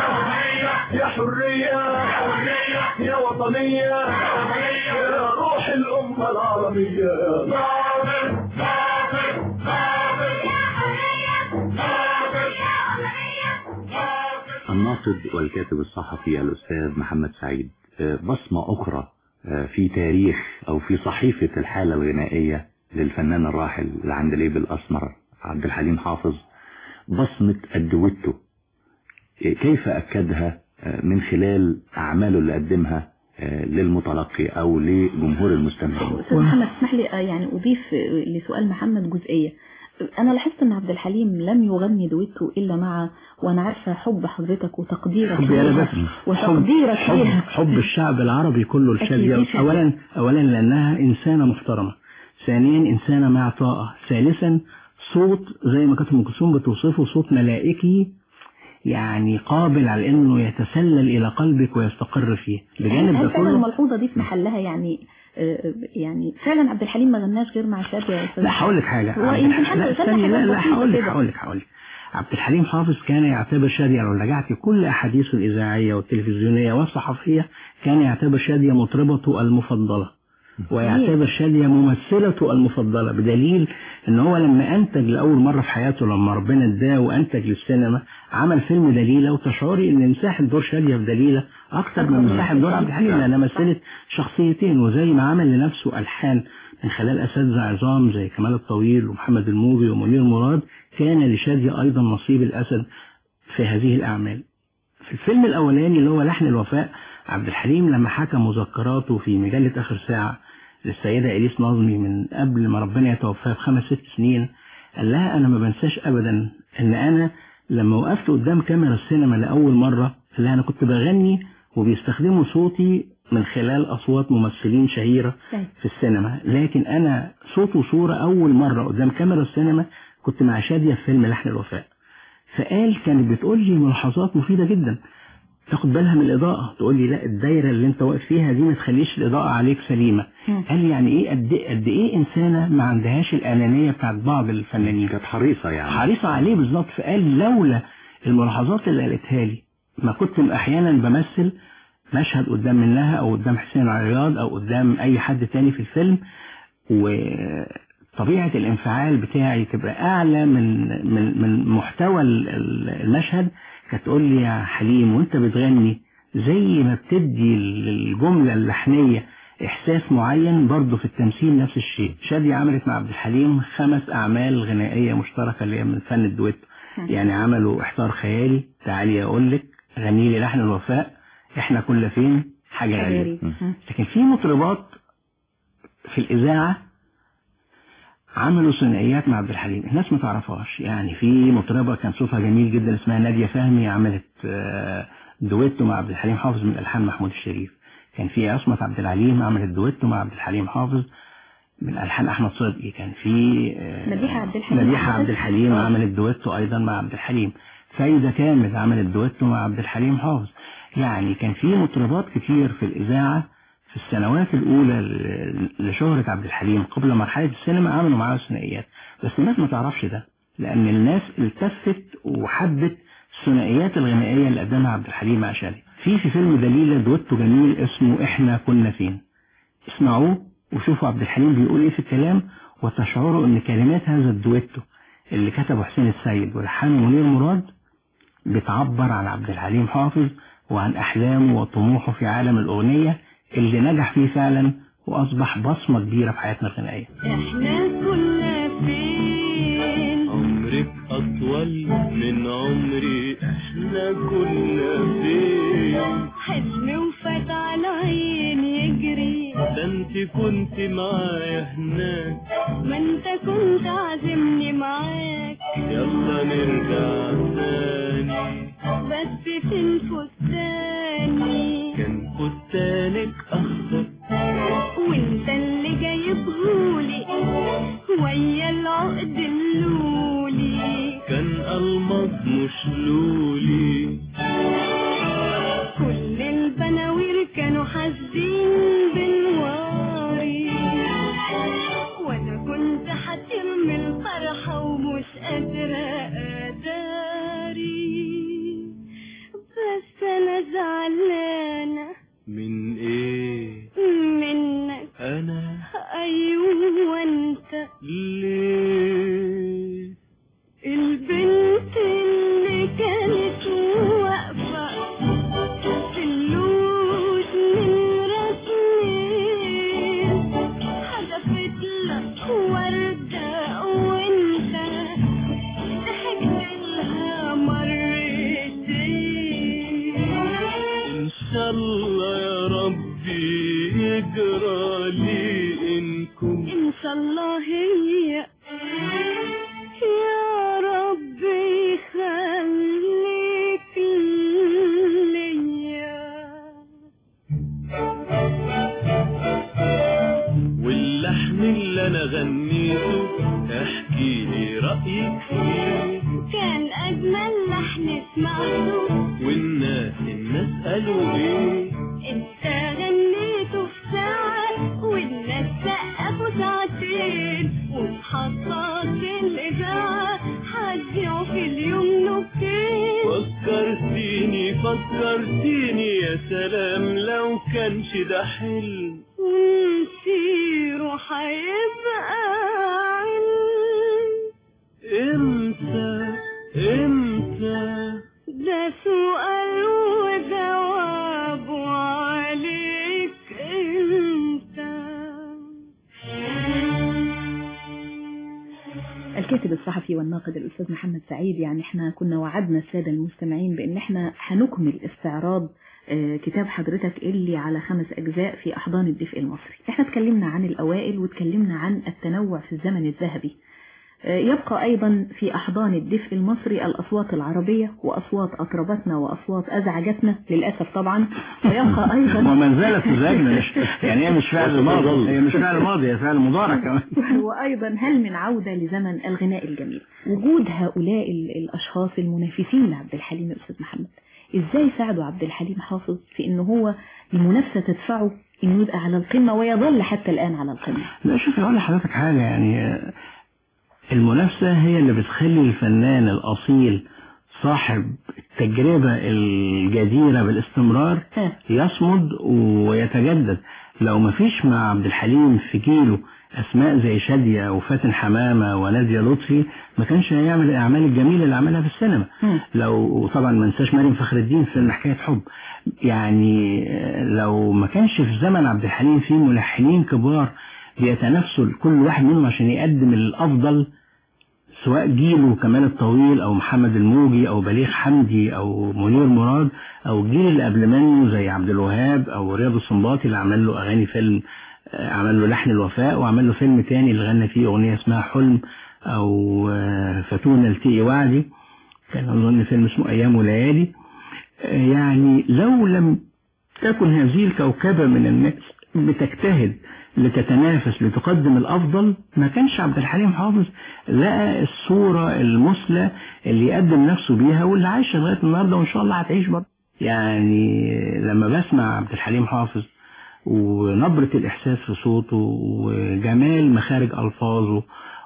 يا حرية يا حرية يا وطنية يا روح الأمة العربية يا ناظر ناظر ناظر يا حرية ناظر يا حرية. الناقد والكاتب الصحفي الأستاذ محمد سعيد، بصمة أخرى في تاريخ أو في صحيفة الحالة الغنائية للفنان الراحل العندليب الأسمر عبد الحليم حافظ، بصمة الدويتو، كيف أكدها من خلال أعماله اللي قدمها للمتلقي أو لجمهور المستمعين؟ أستاذ محمد اسمح لي يعني أضيف لسؤال محمد جزئية. أنا لاحظت أن عبد الحليم لم يغني دويتو إلا مع، وأنا عارفة حب حضرتك وتقديرك ليها وتقديرك حب, ليها حب الشعب العربي كله لشادية. أولا أولا لأنها إنسانة محترمة، ثانيا إنسانة معطاءة، ثالثا صوت زي ما كانت أم كلثوم بتوصفه صوت ملائكي يعني قابل على انه يتسلل الى قلبك ويستقر فيه. بجانب ده هل فعلا كله الملحوظة دي في محلها؟ يعني يعني فعلا عبد الحليم ما غناش غير مع شادية؟ لا هقول لك حاجة. ويمكن حتى لا استني، لا لا هقول لك هقول لك هقول لك عبد الحليم حافظ كان يعتبر شادية، لو رجعت كل أحاديثه الإذاعية والتلفزيونية والصحفية كان يعتبر شادية مطربته المفضلة، ويعتبر شادية ممثلته المفضلة، بدليل ان هو لما انتج لأول مرة في حياته، لما ربنا اداه وانتج للسينما، عمل فيلم دليلة، وتشعري ان مساحة دور شادية في دليلة اكتر من مساحة دور عبد الحليم، لانها مثلت شخصيتين. وزي ما عمل لنفسه ألحان من خلال أساتذة عظام زي كمال الطويل ومحمد الموجي ومنير مراد، كان لشادية أيضا نصيب الأسد في هذه الأعمال. في الفيلم الأولاني اللي هو لحن الوفاء، عبد الحليم لما حكى مذكراته في مجلة آخر ساعة للسيدة إليس نظمي من قبل ما ربنا يتوفاها بخمس ست سنين، قال لها أنا ما بنساش أبدا إن أنا لما وقفت قدام كاميرا السينما لأول مرة، قال لها أنا كنت بغني وبيستخدموا صوتي من خلال أصوات ممثلين شهيرة في السينما، لكن أنا صوت وصورة أول مرة قدام كاميرا السينما كنت مع شادية في فيلم لحن الوفاء. فقال كانت بتقول لي ملاحظات مفيدة جدا، تاخد بالها من الإضاءة، تقول لي لا الدايرة اللي انت واقف فيها دي ما تخليش الإضاءة عليك سليمة. قال لي يعني ايه قد قد ايه إنسانة ما عندهاش الأنانية بتاعت بعض الفنانين، كانت حريصة يعني حريصة عليه بالظبط. فقال لولا الملاحظات اللي قالتها لي ما كنت أحيانا بمثل مشهد قدام منها أو قدام حسين عرياض أو قدام أي حد تاني في الفيلم، وطبيعة الانفعال بتاعي تبقى أعلى من من من محتوى المشهد. كانت تقول لي يا حليم وانت بتغني زي ما بتدي الجملة اللحنية إحساس معين، برضه في التمثيل نفس الشيء. شادية عملت مع عبد الحليم خمس أعمال غنائية مشتركة اللي هي من فن الدويت، يعني عملوا احتار خيالي، تعالي أقول لك، غني لي لحن الوفاء، احنا كل فين، حاجة غريبة. لكن في مطربات في الإذاعة عملوا ثنائيات مع عبد الحليم الناس ما تعرفهاش. يعني في مطربة كان صوتها جميل جدا اسمها نادية فهمي، عملت دويتو مع عبد الحليم حافظ من ألحان محمود الشريف. كان في عصمت عبد العليم عملت دويتو مع عبد الحليم حافظ من ألحان أحمد صدقي. كان في مديحة عبد الحليم مديحة عبد الحليم عملت دويتو أيضا مع عبد الحليم. فايدة كامل عملت دويتو مع عبد الحليم حافظ. يعني كان في مطربات كتير في الإذاعة في السنوات الأولى لشهرة عبد الحليم قبل مرحلة السينما عملوا معاه ثنائيات، بس الناس ما تعرفش ده، لأن الناس التفت وحبت الثنائيات الغنائية اللي قدمها عبد الحليم مع شادية. في في فيلم دليلة دويتو جميل اسمه إحنا كنا فين، اسمعوه وشوفوا عبد الحليم بيقول إيه في الكلام، وتشعروا إن كلمات هذا الدويتو اللي كتبه حسين السيد ولحنه منير مراد بتعبر عن عبد الحليم حافظ وعن أحلامه وطموحه في عالم الأغنية اللي نجح فيه فعلا وأصبح بصمة كبيرة في حياتنا الغنائية. احنا كنا فين، عمرك أطول من عمري، احنا كنا فين، حلمي وفات على عيني يجري، ده انت كنت معايا هناك، ما انت كنت عازمني معاك، يلا نرجع تاني، بس فين فستاني، كان فستانك أخضر وانت اللي جايبهولي ويا العقد اللولي، كان ألمظ مش لولي، كل البناوير كانوا حاسين بالواري، وانا كنت هترمي الفرحة ومش قادرة أداري، بس انا زعلانة من ايه؟ منك انا، ايوه انت، ليه؟ البنت اللي كانت واقفة في اللوج من رسمين حدفت لك وردة وانت ضحكت لها مرتين، ان شاء الله يا ربي يجرى لي انكم، ان شاء الله هي يا ربي خليك ليا، واللحن اللي انا غنيته احكي لي رأيك فيه، كان اجمل لحن اسمع عنه. والناس الناس قالوا ايه؟ انت غنيته في ساعة والناس سقفوا ساعتين، ومحطات الإذاعة هتذيعوا في اليوم نكتين. فكرتيني فكرتيني يا سلام لو كانش ده حلم، ومسيره هيبقى علم. امتى امتى ده سؤال وجوابه عليك امتى. الكاتب الصحفي والناقد الأستاذ محمد سعيد، يعني احنا كنا وعدنا السادة المستمعين بأن احنا هنكمل استعراض كتاب حضرتك اللي على خمس أجزاء في أحضان الدفء المصري. احنا اتكلمنا عن الأوائل واتكلمنا عن التنوع في الزمن الذهبي. يبقى أيضا في أحضان الدفء المصري الأصوات العربية وأصوات أطربتنا وأصوات أزعجتنا للأسف طبعا، ويبقى أيضا وما زالت تزعجنا، يعني هي مش فعل ماضي، هي مش فعل ماضي، هي فعل مضارع كمان. وأيضا هل من عودة لزمن الغناء الجميل؟ وجود هؤلاء الأشخاص المنافسين لعبد الحليم يا أستاذ محمد، إزاي ساعدوا عبد الحليم حافظ في إنه هو المنافسة تدفعه إنه يبقى على القمة ويظل حتى الآن على القمة؟ لا شوف أقول لحضرتك حاجة، يعني المنافسة هي اللي بتخلي الفنان الأصيل صاحب التجربة الجديرة بالاستمرار يصمد ويتجدد. لو ما فيش مع عبد الحليم في جيله أسماء زي شادية وفاتن حمامة ونادية لطفي ما كانش هيعمل الأعمال الجميلة اللي عملها في السينما. لو طبعا ما ننساش مريم فخر الدين في حكاية حب. يعني لو ما كانش في زمن عبد الحليم في ملحنين كبار بيتنافسوا كل واحد منهم عشان يقدم الأفضل، سواء جيله كمال الطويل أو محمد الموجي أو بليغ حمدي أو منير مراد، أو الجيل اللي قبل منه زي عبد الوهاب أو رياض السنباطي اللي عمل له أغاني فيلم، عمل له لحن الوفاء وعمل له فيلم تاني اللي غنى فيه أغنية اسمها حلم، أو فاتونا التقي وعدي، كان أظن فيلم اسمه أيام وليالي. يعني لو لم تكن هذه الكوكبة من الناس بتجتهد لتتنافس لتقدم الأفضل، ما كانش عبد الحليم حافظ لقى الصورة المثلى اللي يقدم نفسه بيها واللي عايشة لغاية النهاردة وإن شاء الله هتعيش برضه. يعني لما بسمع عبد الحليم حافظ ونبرة الإحساس في صوته وجمال مخارج ألفاظه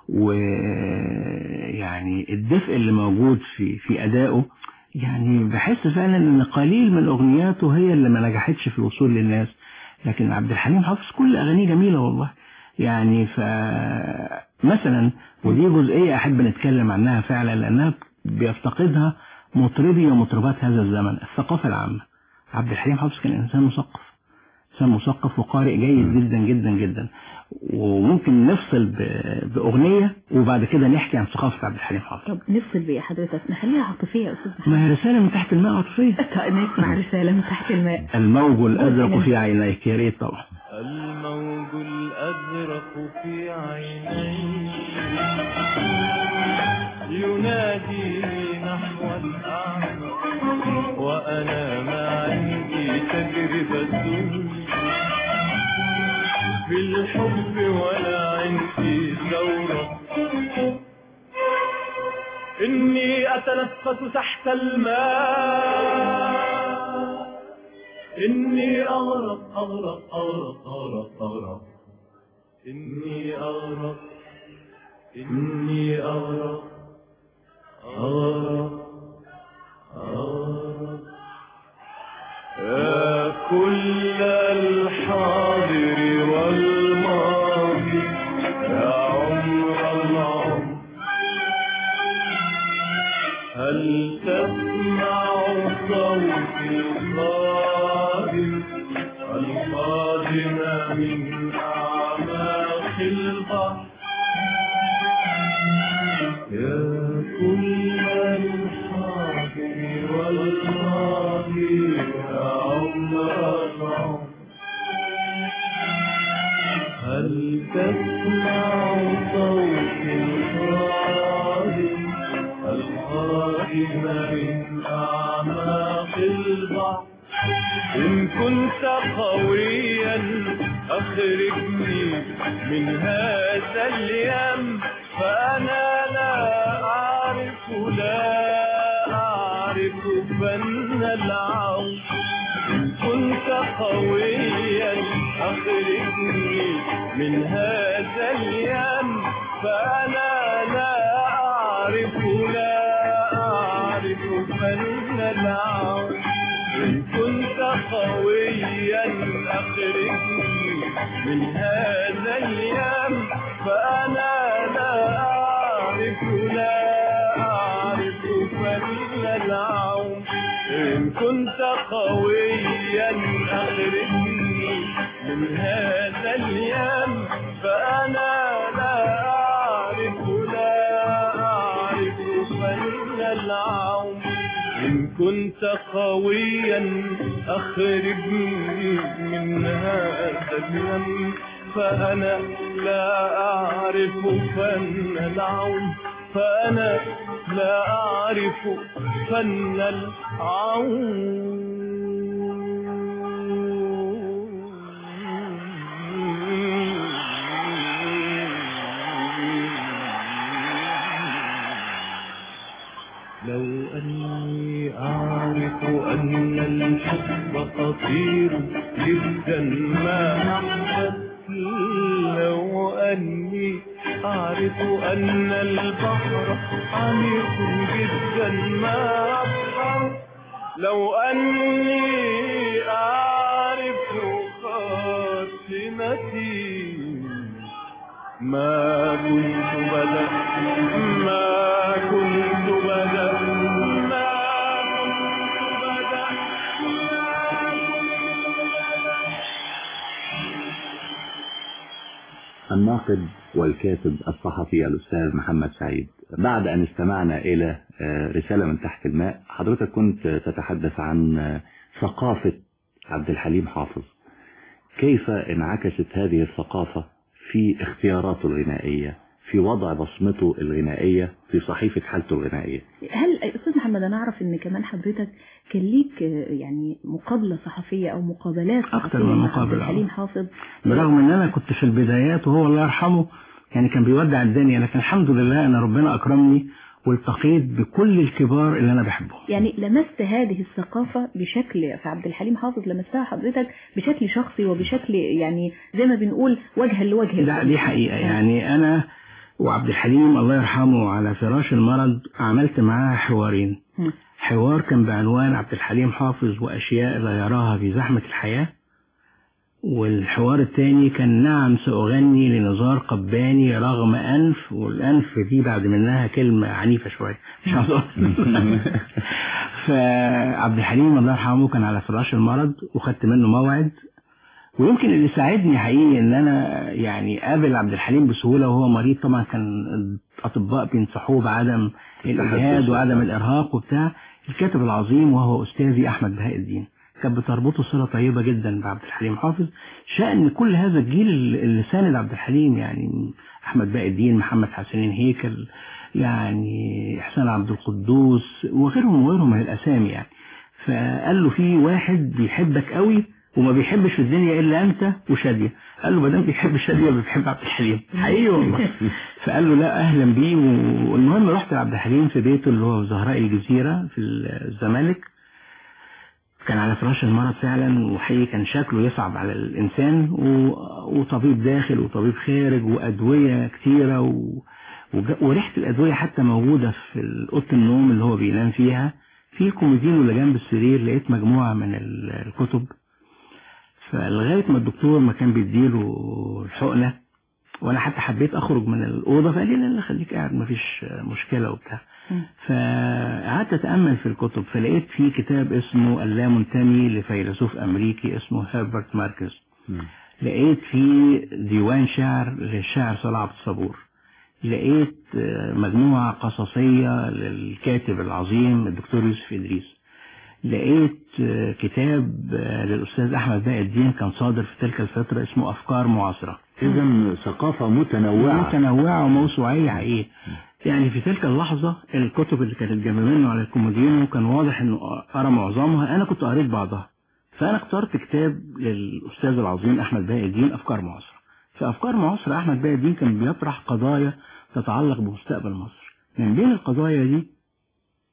ويعني الدفء اللي موجود في في أدائه، يعني بحس فعلا ان قليل من اغنياته هي اللي ما نجحتش في الوصول للناس. لكن عبد الحليم حافظ كل اغانيه جميلة والله. يعني فمثلا ودي جزئية احب نتكلم عنها فعلا لانها بيفتقدها مطربي ومطربات هذا الزمن، الثقافة العامة. عبد الحليم حافظ كان انسان مثقف، انسان مثقف وقارئ جيد جدا جدا جدا، وممكن نفصل بأغنية وبعد كده نحكي عن ثقافة عبد الحليم حافظ. طب نفصل بإيه حضرتك؟ نخليها عاطفية يا أستاذ محمد. ما هي رسالة من تحت الماء عاطفية. نسمع رسالة من تحت الماء. الموج الأزرق في عينيك، يا ريت طبعا. الموج الأزرق في عينيك يناديني نحو الأعمى، وأنا ما عندي تجربة في الحب ولا عندي ثورة. إني أتنفس تحت الماء، إني أغرق أغرق أغرق أغرق أغرق إني أغرق إني أغرق أغرق أغرق. يا كل الحاضر والماضي يا عمر العمر، هل تسمع صوتي القادم القادم من أعماق البحر؟ يا كل الحاضر والماضي يا عمر العمر، هل تسمع صوتي القادم القادم من أعماق البحر؟ إن كنت قويا أخرجني من هذا اليم، فأنا لا أعرف لا أعرف فن العون إن كنت قويا أخرجني من هذا اليم فأنا لا أعرف لا أعرف فن العون إن كنت قويا أخرجني من هذا اليم فأنا لا أعرف لا أعرف فن العون إن كنت قويا أخرجني من هذا اليم فأنا لا أعرف لا أعرف فن العون إن كنت قويا أخرجني من هذا اليم فأنا لا أعرف فن العون فأنا لا أعرف فن العون. لو أني أعرف أن الحب خطير جدا ما أحببت لو أني أعرف أن البحر عميق جدا ما أبحر لو أني أعرف خاتمتي ما كنت بدأت ما كنت بدأت ما كنت بدأت الناقد والكاتب الصحفي الأستاذ محمد سعيد، بعد أن استمعنا إلى رسالة من تحت الماء، حضرتك كنت تتحدث عن ثقافة عبد الحليم حافظ. كيف انعكست هذه الثقافة في اختياراته الغنائية، في وضع بصمته الغنائية في صحيفة حالته الغنائية؟ هل أستاذ محمد أنا أعرف أن كمان حضرتك كان ليك يعني مقابلة صحفية أو مقابلات أكثر من مقابلة عبد الحليم حافظ، برغم أن أنا كنت في البدايات وهو الله يرحمه يعني كان بيودع الدنيا، لكن الحمد لله أن ربنا أكرمني والتقيت بكل الكبار اللي أنا بحبهم. يعني لمست هذه الثقافة بشكل في عبد الحليم حافظ، لمستها حضرتك بشكل شخصي وبشكل يعني زي ما بنقول وجها لوجه. لا دي حقيقة، يعني أنا وعبد الحليم الله يرحمه على فراش المرض عملت معاه حوارين. م. حوار كان بعنوان عبد الحليم حافظ وأشياء لا يراها في زحمة الحياة، والحوار الثاني كان نعم سأغني لنزار قباني رغم أنف، والأنف دي بعد منها كلمة عنيفة شوية مش هقول. فعبد الحليم الله يرحمه كان على فراش المرض وخدت منه موعد، ويمكن اللي ساعدني حقيقي ان انا يعني قابل عبد الحليم بسهولة وهو مريض. طبعا كان الاطباء بينصحوه بعدم الاجهاد وعدم الارهاق وبتاع. الكاتب العظيم وهو استاذي احمد بهاء الدين كانت بتربطه صلة طيبة جدا بعبد الحليم حافظ، شأن كل هذا الجيل اللي ساند عبد الحليم، يعني احمد بهاء الدين، محمد حسنين هيكل، يعني احسان عبد القدوس وغيرهم وغيرهم من الاسامي. يعني فقال له في واحد بيحبك قوي وما بيحبش في الدنيا الا انت وشادية. قال له ما دام بيحب شادية بيحب عبد الحليم. حقيقي والله. فقال له لا اهلا بيه. والمهم رحت لعبد الحليم في بيته اللي هو زهراء الجزيرة في الزمالك، كان على فراش المرض فعلا، وحقيقي كان شكله يصعب على الانسان، وطبيب داخل وطبيب خارج وادوية كتيرة و... وريحة الادوية حتى موجودة في اوضه النوم اللي هو بينام فيها. في كوميدين اللي جنب السرير لقيت مجموعة من الكتب، فلغاية ما الدكتور ما كان بيديله الحقنة وانا حتى حبيت اخرج من الاوضة فقال لي لا لا خليك قاعد مفيش مشكلة وبتاع. فقعدت اتأمل في الكتب، فلقيت في كتاب اسمه اللامنتمي لفيلسوف امريكي اسمه هربرت ماركس. لقيت في ديوان شعر للشاعر صلاح عبد الصبور. لقيت مجموعة قصصية للكاتب العظيم الدكتور يوسف إدريس. لقيت كتاب للأستاذ أحمد بهاء الدين كان صادر في تلك الفترة اسمه أفكار معاصرة. إذن ثقافة متنوعة متنوعة وموسوعية حقيقية. يعني في تلك اللحظة الكتب اللي كانت جنب منه على الكومودينو كان واضح إنه قرأ معظمها، أنا كنت قريت بعضها. فأنا اخترت كتاب للأستاذ العظيم أحمد بهاء الدين أفكار معاصرة. في أفكار معاصرة أحمد بهاء الدين كان بيطرح قضايا تتعلق بمستقبل مصر. من بين القضايا دي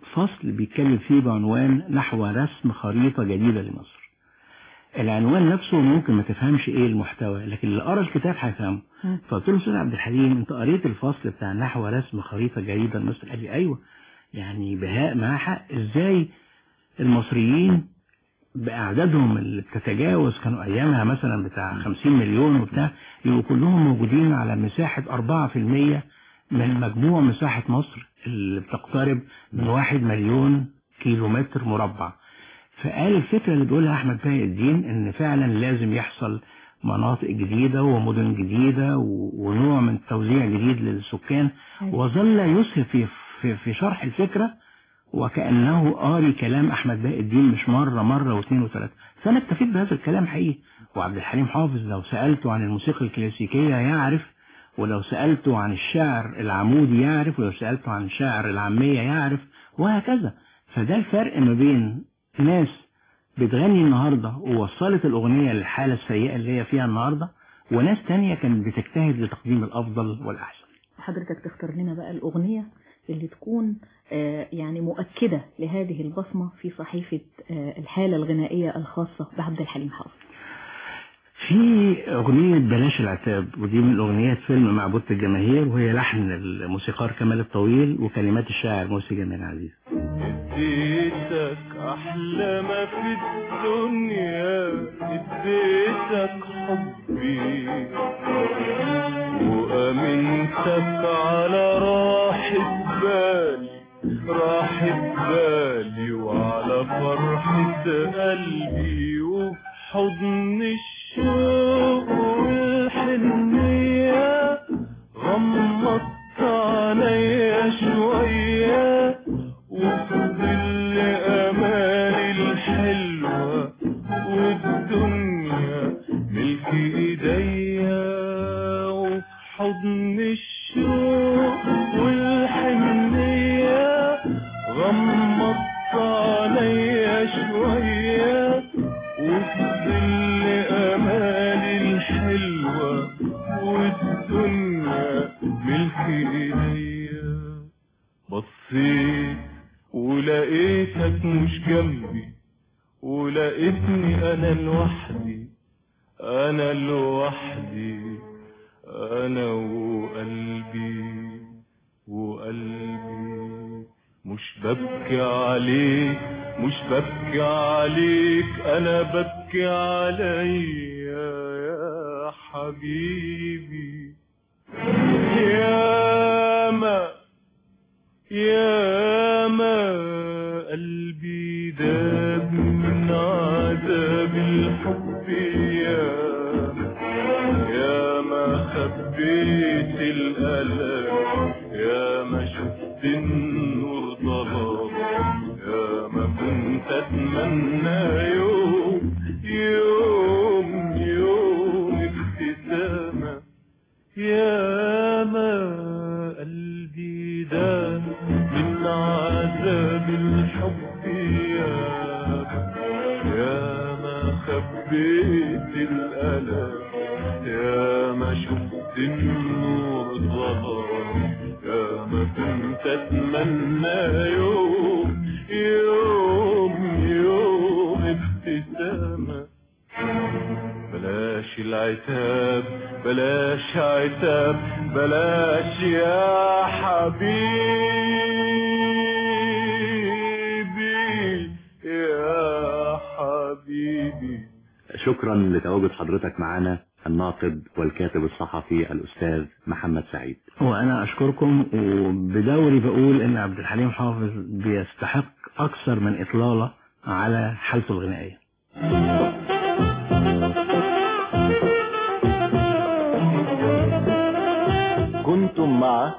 فصل بيتكلم فيه بعنوان نحو رسم خريطة جديدة لمصر. العنوان نفسه ممكن ما تفهمش ايه المحتوى، لكن اللي قرأ الكتاب هيفهمه. فقلت له استاذ عبد الحليم انت قريت الفصل بتاع نحو رسم خريطة جديدة لمصر؟ قال لي ايوه. يعني بهاء معاه حق، ازاي المصريين بأعدادهم اللي بتتجاوز كانوا أيامها مثلا بتاع خمسين مليون وبتاع، يبقوا كلهم موجودين على مساحة أربعة في المية من مجموع مساحة مصر اللي بتقترب من واحد مليون كيلو متر مربع. فقال الفكرة اللي بيقولها أحمد بهاء الدين إن فعلا لازم يحصل مناطق جديدة ومدن جديدة ونوع من توزيع جديد للسكان، وظل يسهب في, في, في شرح الفكرة وكأنه قاري كلام أحمد بهاء الدين مش مرة مرة واثنين وثلاثة. فأنا اكتفيت بهذا الكلام حقيقي. وعبد الحليم حافظ لو سألته عن الموسيقى الكلاسيكية يعرف، ولو سألته عن الشعر العمودي يعرف، ولو سألته عن الشعر العامية يعرف، وهكذا. فده الفرق ما بين ناس بتغني النهاردة ووصلت الأغنية للحالة السيئة اللي هي فيها النهاردة، وناس تانية كانت بتجتهد لتقديم الأفضل والأحسن. حضرتك تختار لنا بقى الأغنية اللي تكون يعني مؤكدة لهذه البصمة في صحيفة الحالة الغنائية الخاصة بعبد الحليم حافظ. في أغنية بلاش العتاب، ودي من أغنيات فيلم معبودة الجماهير، وهي لحن الموسيقار كمال الطويل وكلمات الشاعر موسى جمال عزيز. اديتك أحلى ما في الدنيا، اديتك حبي وأمنتك على راحة بالي، راحة بالي وعلى فرحة قلبي، وفي حضن الشوق والحنية غمضت عليا شوية، وفي ظل أمالي الحلوة والدنيا ملك إيديا، وفي حضن الشوق والحنية غمضت عليا شوية، وفي ظل أمالي الحلوة والدنيا ملك إيديا. بصيت ولقيتك مش جنبي، ولقيتني أنا لوحدي، أنا لوحدي، أنا وقلبي وقلبي. مش ببكي عليك، مش ببكي عليك، أنا ببكي عليا يا حبيبي. ياما ياما قلبي داب من عذاب الحب، ياما ياما خبيت الألم، ياما شفت النور ظلام، ياما كنت أتمنى يوم يوم يوم ابتسامة. ياما قلبي داب من عذاب الحب، ياما ياما خبيت الألم، ياما شفت النور ظهر، ياما كنت أتمنى يوم يوم يوم ابتسامة. بلاش العتاب، بلاش عتاب، بلاش يا حبيبي يا حبيبي. شكرا لتواجد حضرتك معنا الناقد والكاتب الصحفي الأستاذ محمد سعيد. وأنا أشكركم، وبدوري بقول إن عبد الحليم حافظ بيستحق أكثر من إطلالة على حالته الغنائية. كنتم مع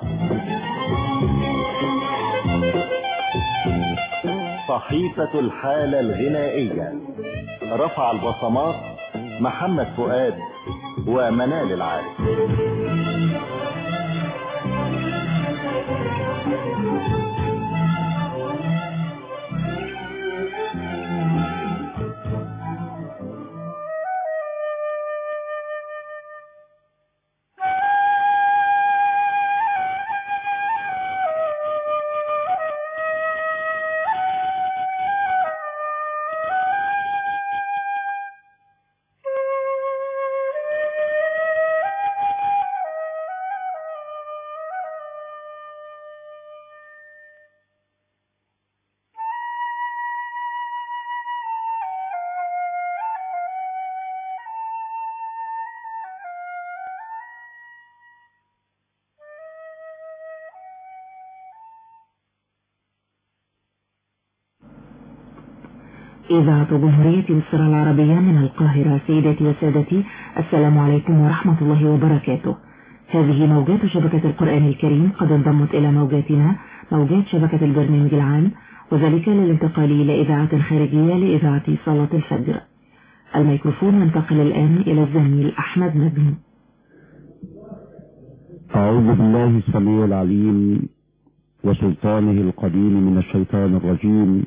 صحيفة الحالة الغنائية، رفع البصمات محمد فؤاد ومنال العارف. إذاعة جمهورية مصر العربية من القاهرة. سيداتي وسادتي، السلام عليكم ورحمة الله وبركاته. هذه موجات شبكة القرآن الكريم قد انضمت إلى موجاتنا موجات شبكة البرنامج العام، وذلك للانتقال إلى إذاعة خارجية لإذاعة صلاة الفجر. الميكروفون ينتقل الآن إلى الزميل أحمد نجم. أعوذ بالله السميع العليم وسلطانه القديم من الشيطان الرجيم.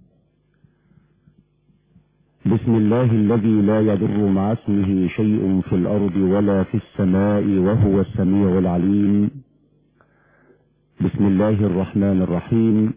بسم الله الذي لا يضر مع اسمه شيء في الأرض ولا في السماء وهو السميع العليم. بسم الله الرحمن الرحيم.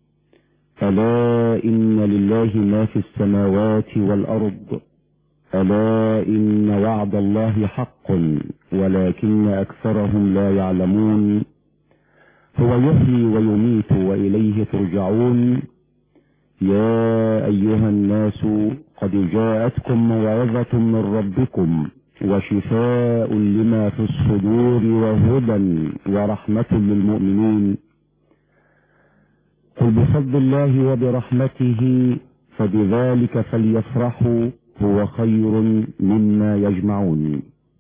ألا إن لله ما في السماوات والأرض، ألا إن وعد الله حق ولكن أكثرهم لا يعلمون. هو يحيي ويميت وإليه ترجعون. يا أيها الناس قد جاءتكم موعظة من ربكم وشفاء لما في الصدور وهدى ورحمة للمؤمنين. قل بفضل الله وبرحمته فبذلك فليفرحوا هو خير مما يجمعون.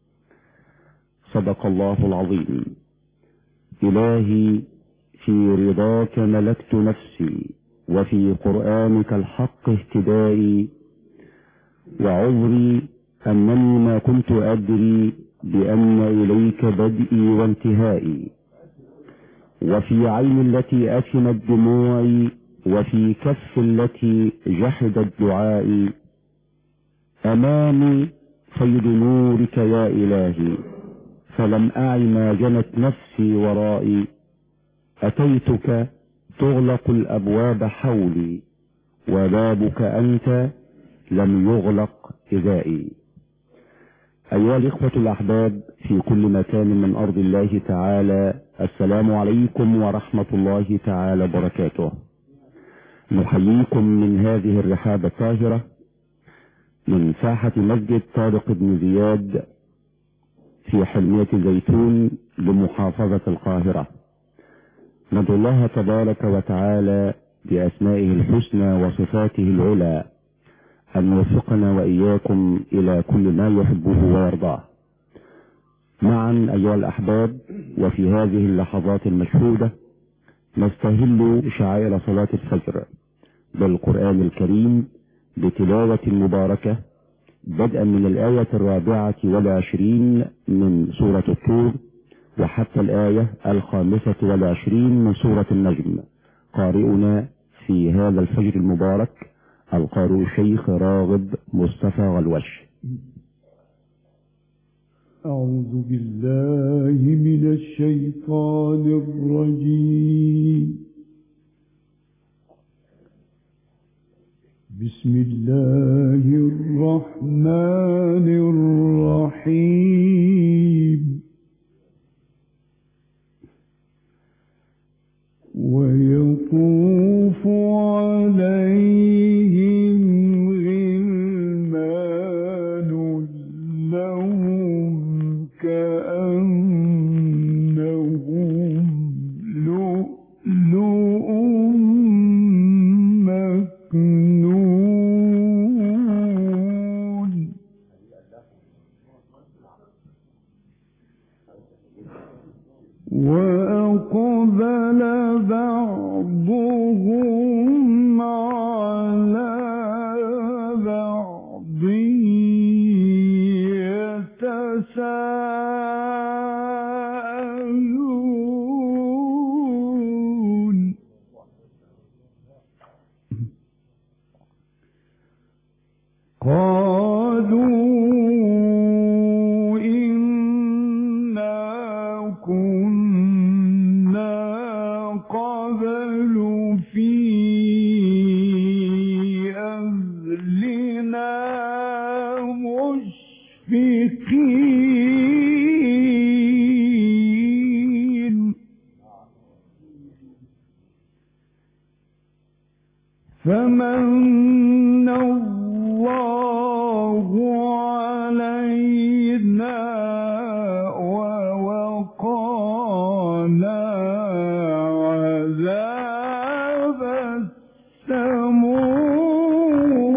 صدق الله العظيم. إلهي في رضاك ملكت نفسي، وفي قرآنك الحق اهتدائي، وعذري أنني ما كنت أدري بأن إليك بدئي وانتهائي، وفي عين التي أثمت دموعي، وفي كف التي جحدت دعائي. أمامي فيض نورك يا إلهي، فلم أعي ما جنت نفسي ورائي. أتيتك تغلق الأبواب حولي، وبابك أنت لم يغلق إذائي. أيها الإخوة الأحباب في كل مكان من أرض الله تعالى، السلام عليكم ورحمة الله تعالى وبركاته. نحييكم من هذه الرحاب الطاهرة من ساحة مسجد طارق بن زياد في حلمية زيتون بمحافظة القاهرة. ندعو الله تبارك وتعالى بأسمائه الحسنى وصفاته العلى أن يوفقنا وإياكم إلى كل ما يحبه ويرضاه. معا أيها الأحباب، وفي هذه اللحظات المشهودة نستهل شعائر صلاة الفجر بالقرآن الكريم بتلاوة مباركة بدءا من الآية الرابعة والعشرين من سورة الطور وحتى الآية الخامسة والعشرين من سورة النجم. قارئنا في هذا الفجر المبارك القارئ الشيخ راغب مصطفى غلوش. أعوذ بالله من الشيطان الرجيم. بسم الله الرحمن الرحيم. ويطوف عليهم غلمان لهم كأنهم لؤلؤ مكنون. وأقبل بعضهم على بعض يتساءلون. قالوا إنا كنا قبل في أهلنا مشفقين. فمن الله علينا ووقانا عذاب السموم.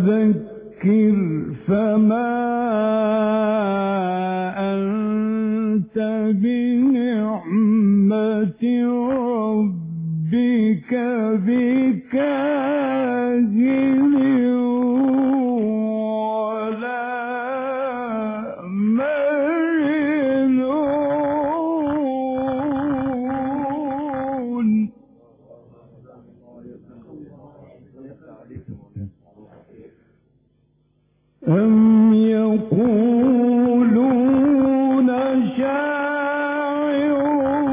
فذكر فما أنت بنعمة ربك بكاهن ولا مجنون. أم يقولون شاعر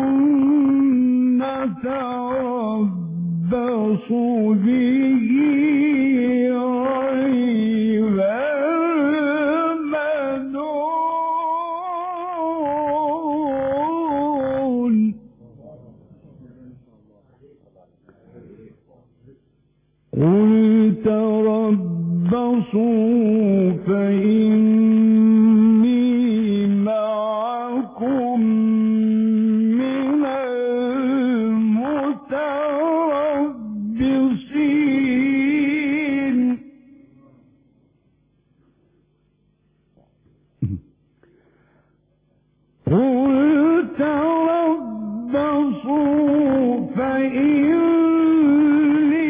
نتربص به ريب المنون. قل تربصوا فإني معكم من المتربصين. قل تربصوا فإني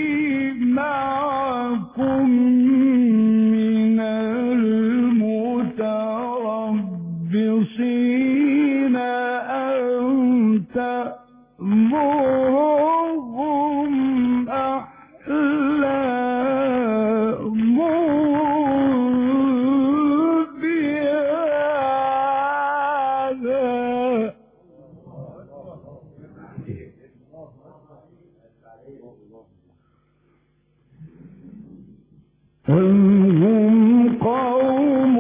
معكم من المتربصين أن تأمرهم أحلامهم بهذا. أم هم قوم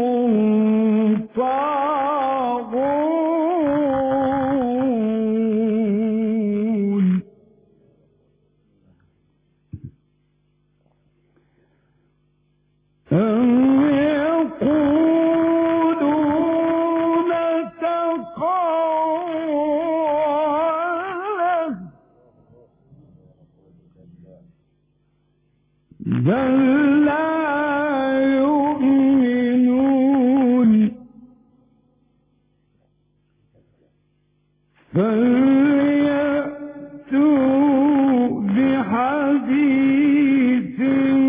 طاغون. أم يقولون تقوله بل لا يؤمنون. فليأتوا بحديث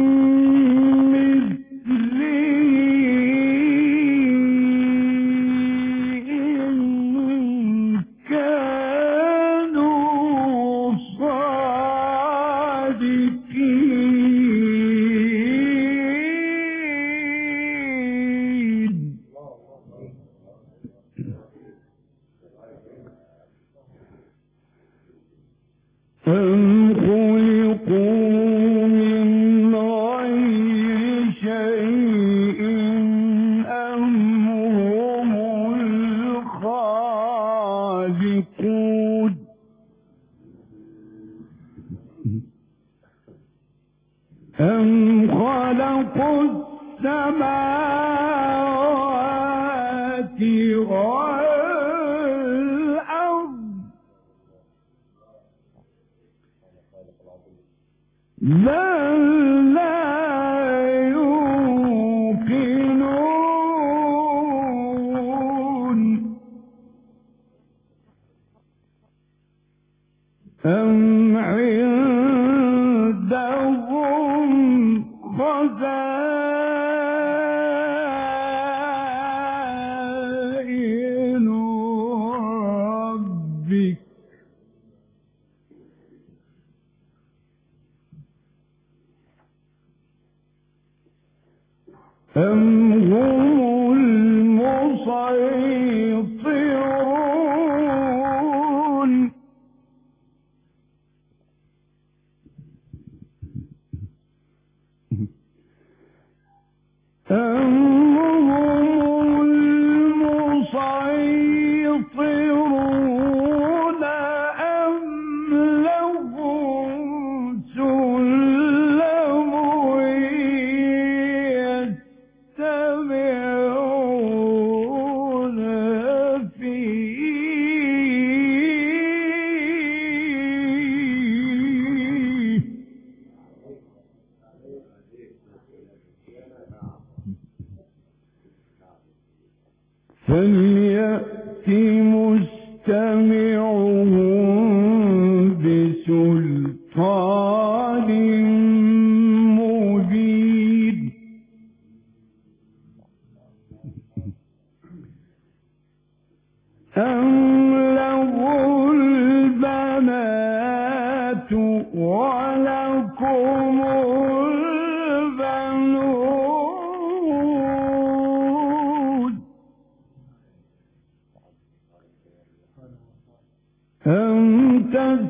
مثله إن كانوا صادقين. أم خلقوا من غير شيء أم هم الخالقون. أم خلقوا السماوات والأرض بل لا يوقنون. أم عندهم خزائن ربك أم هم المسيطرون. أم هم المسيطرون أم لهم سلم يستمعون فليأت مستمعهم بسلطان مبين. أم له البنات ولكم البنون أم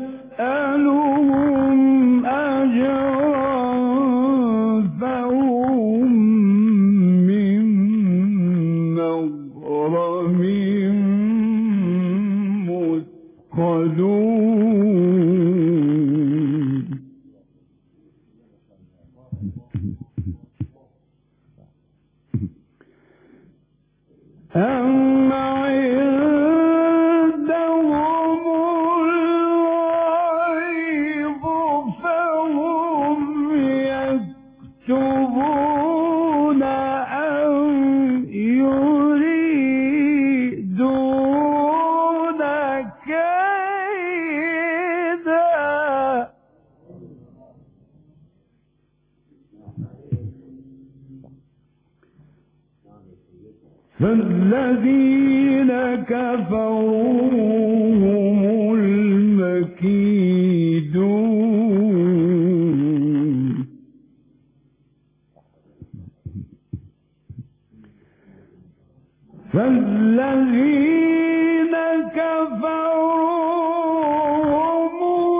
تسألهم أجرا فهم من مغرم مثقلون. أم عندهم الغيب فهم يكتبون أم يريدون كيدا. فالذين كفروا هم المكيدون. فالذين كفروا هم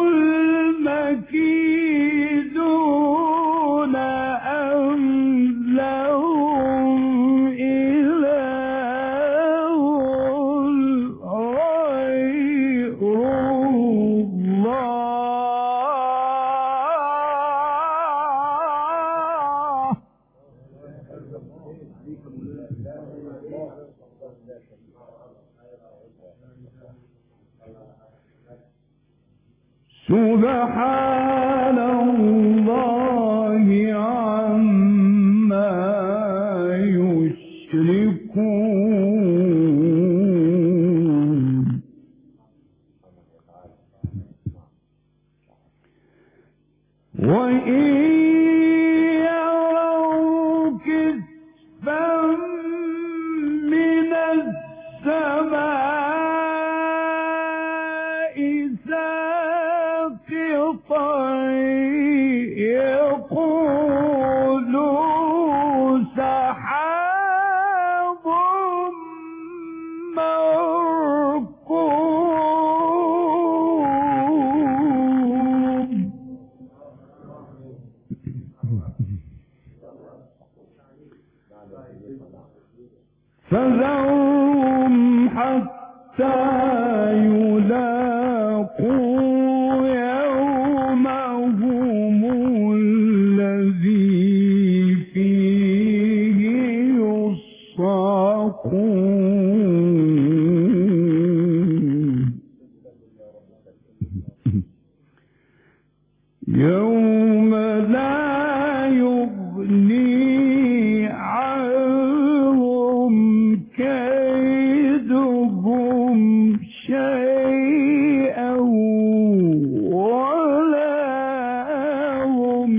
المكيدون أم لهم إله غير الله. سبحان الله عما يشركون. وإن يروا كسفا من السماء ساقطا يقولوا سحاب مركوم. فذرهم حتى يلاقوا يومهم الذي فيه يصعقون. يوم لا يغني عنهم كيدهم شيئا ولا هم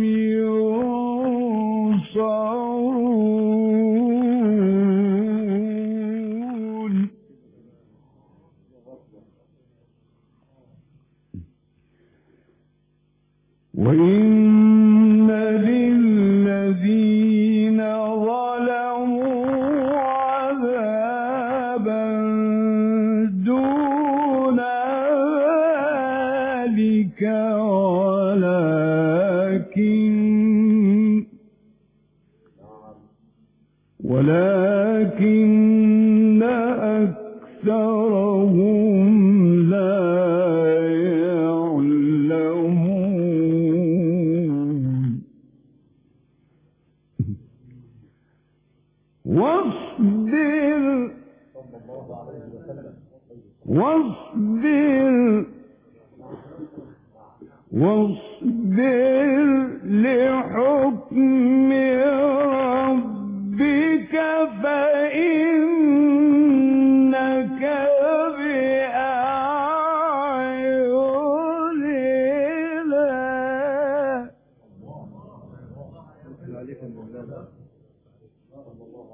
ينصرون. وإن للذين ظلموا عذابا دون ذلك ولكن ولكن أكثرهم لا يعلمون. واصبر واصبر واصبر لحكم ربك فإن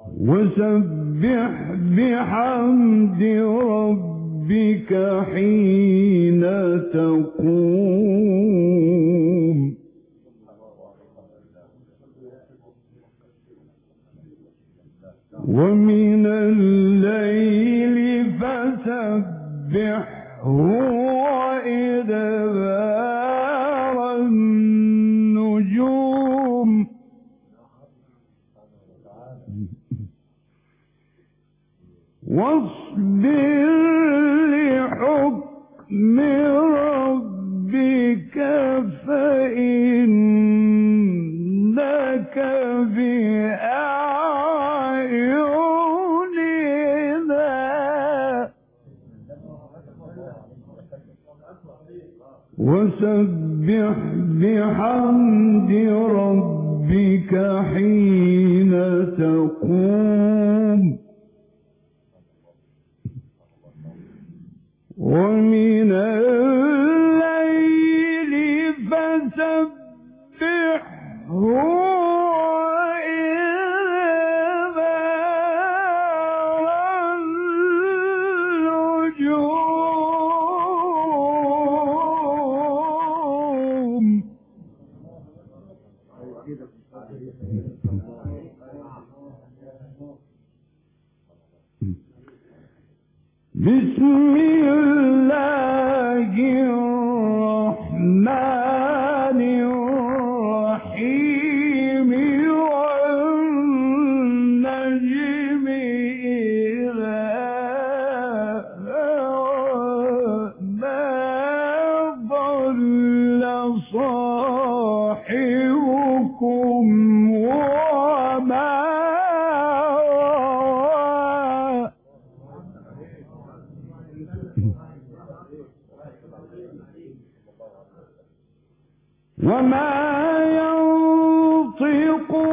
وسبح بحمد ربك حين تقوم ومن الليل فسبحه وإدبار النجوم واصبر لحكم ربك فإنك بأعيننا وسبح بحمد ربك حين تقوم ومن الليل فسبحه وإدبار النجوم بسم الله الرحمن الرحيم والنجم إذا ما ضل صاحبكم وما وما ينطق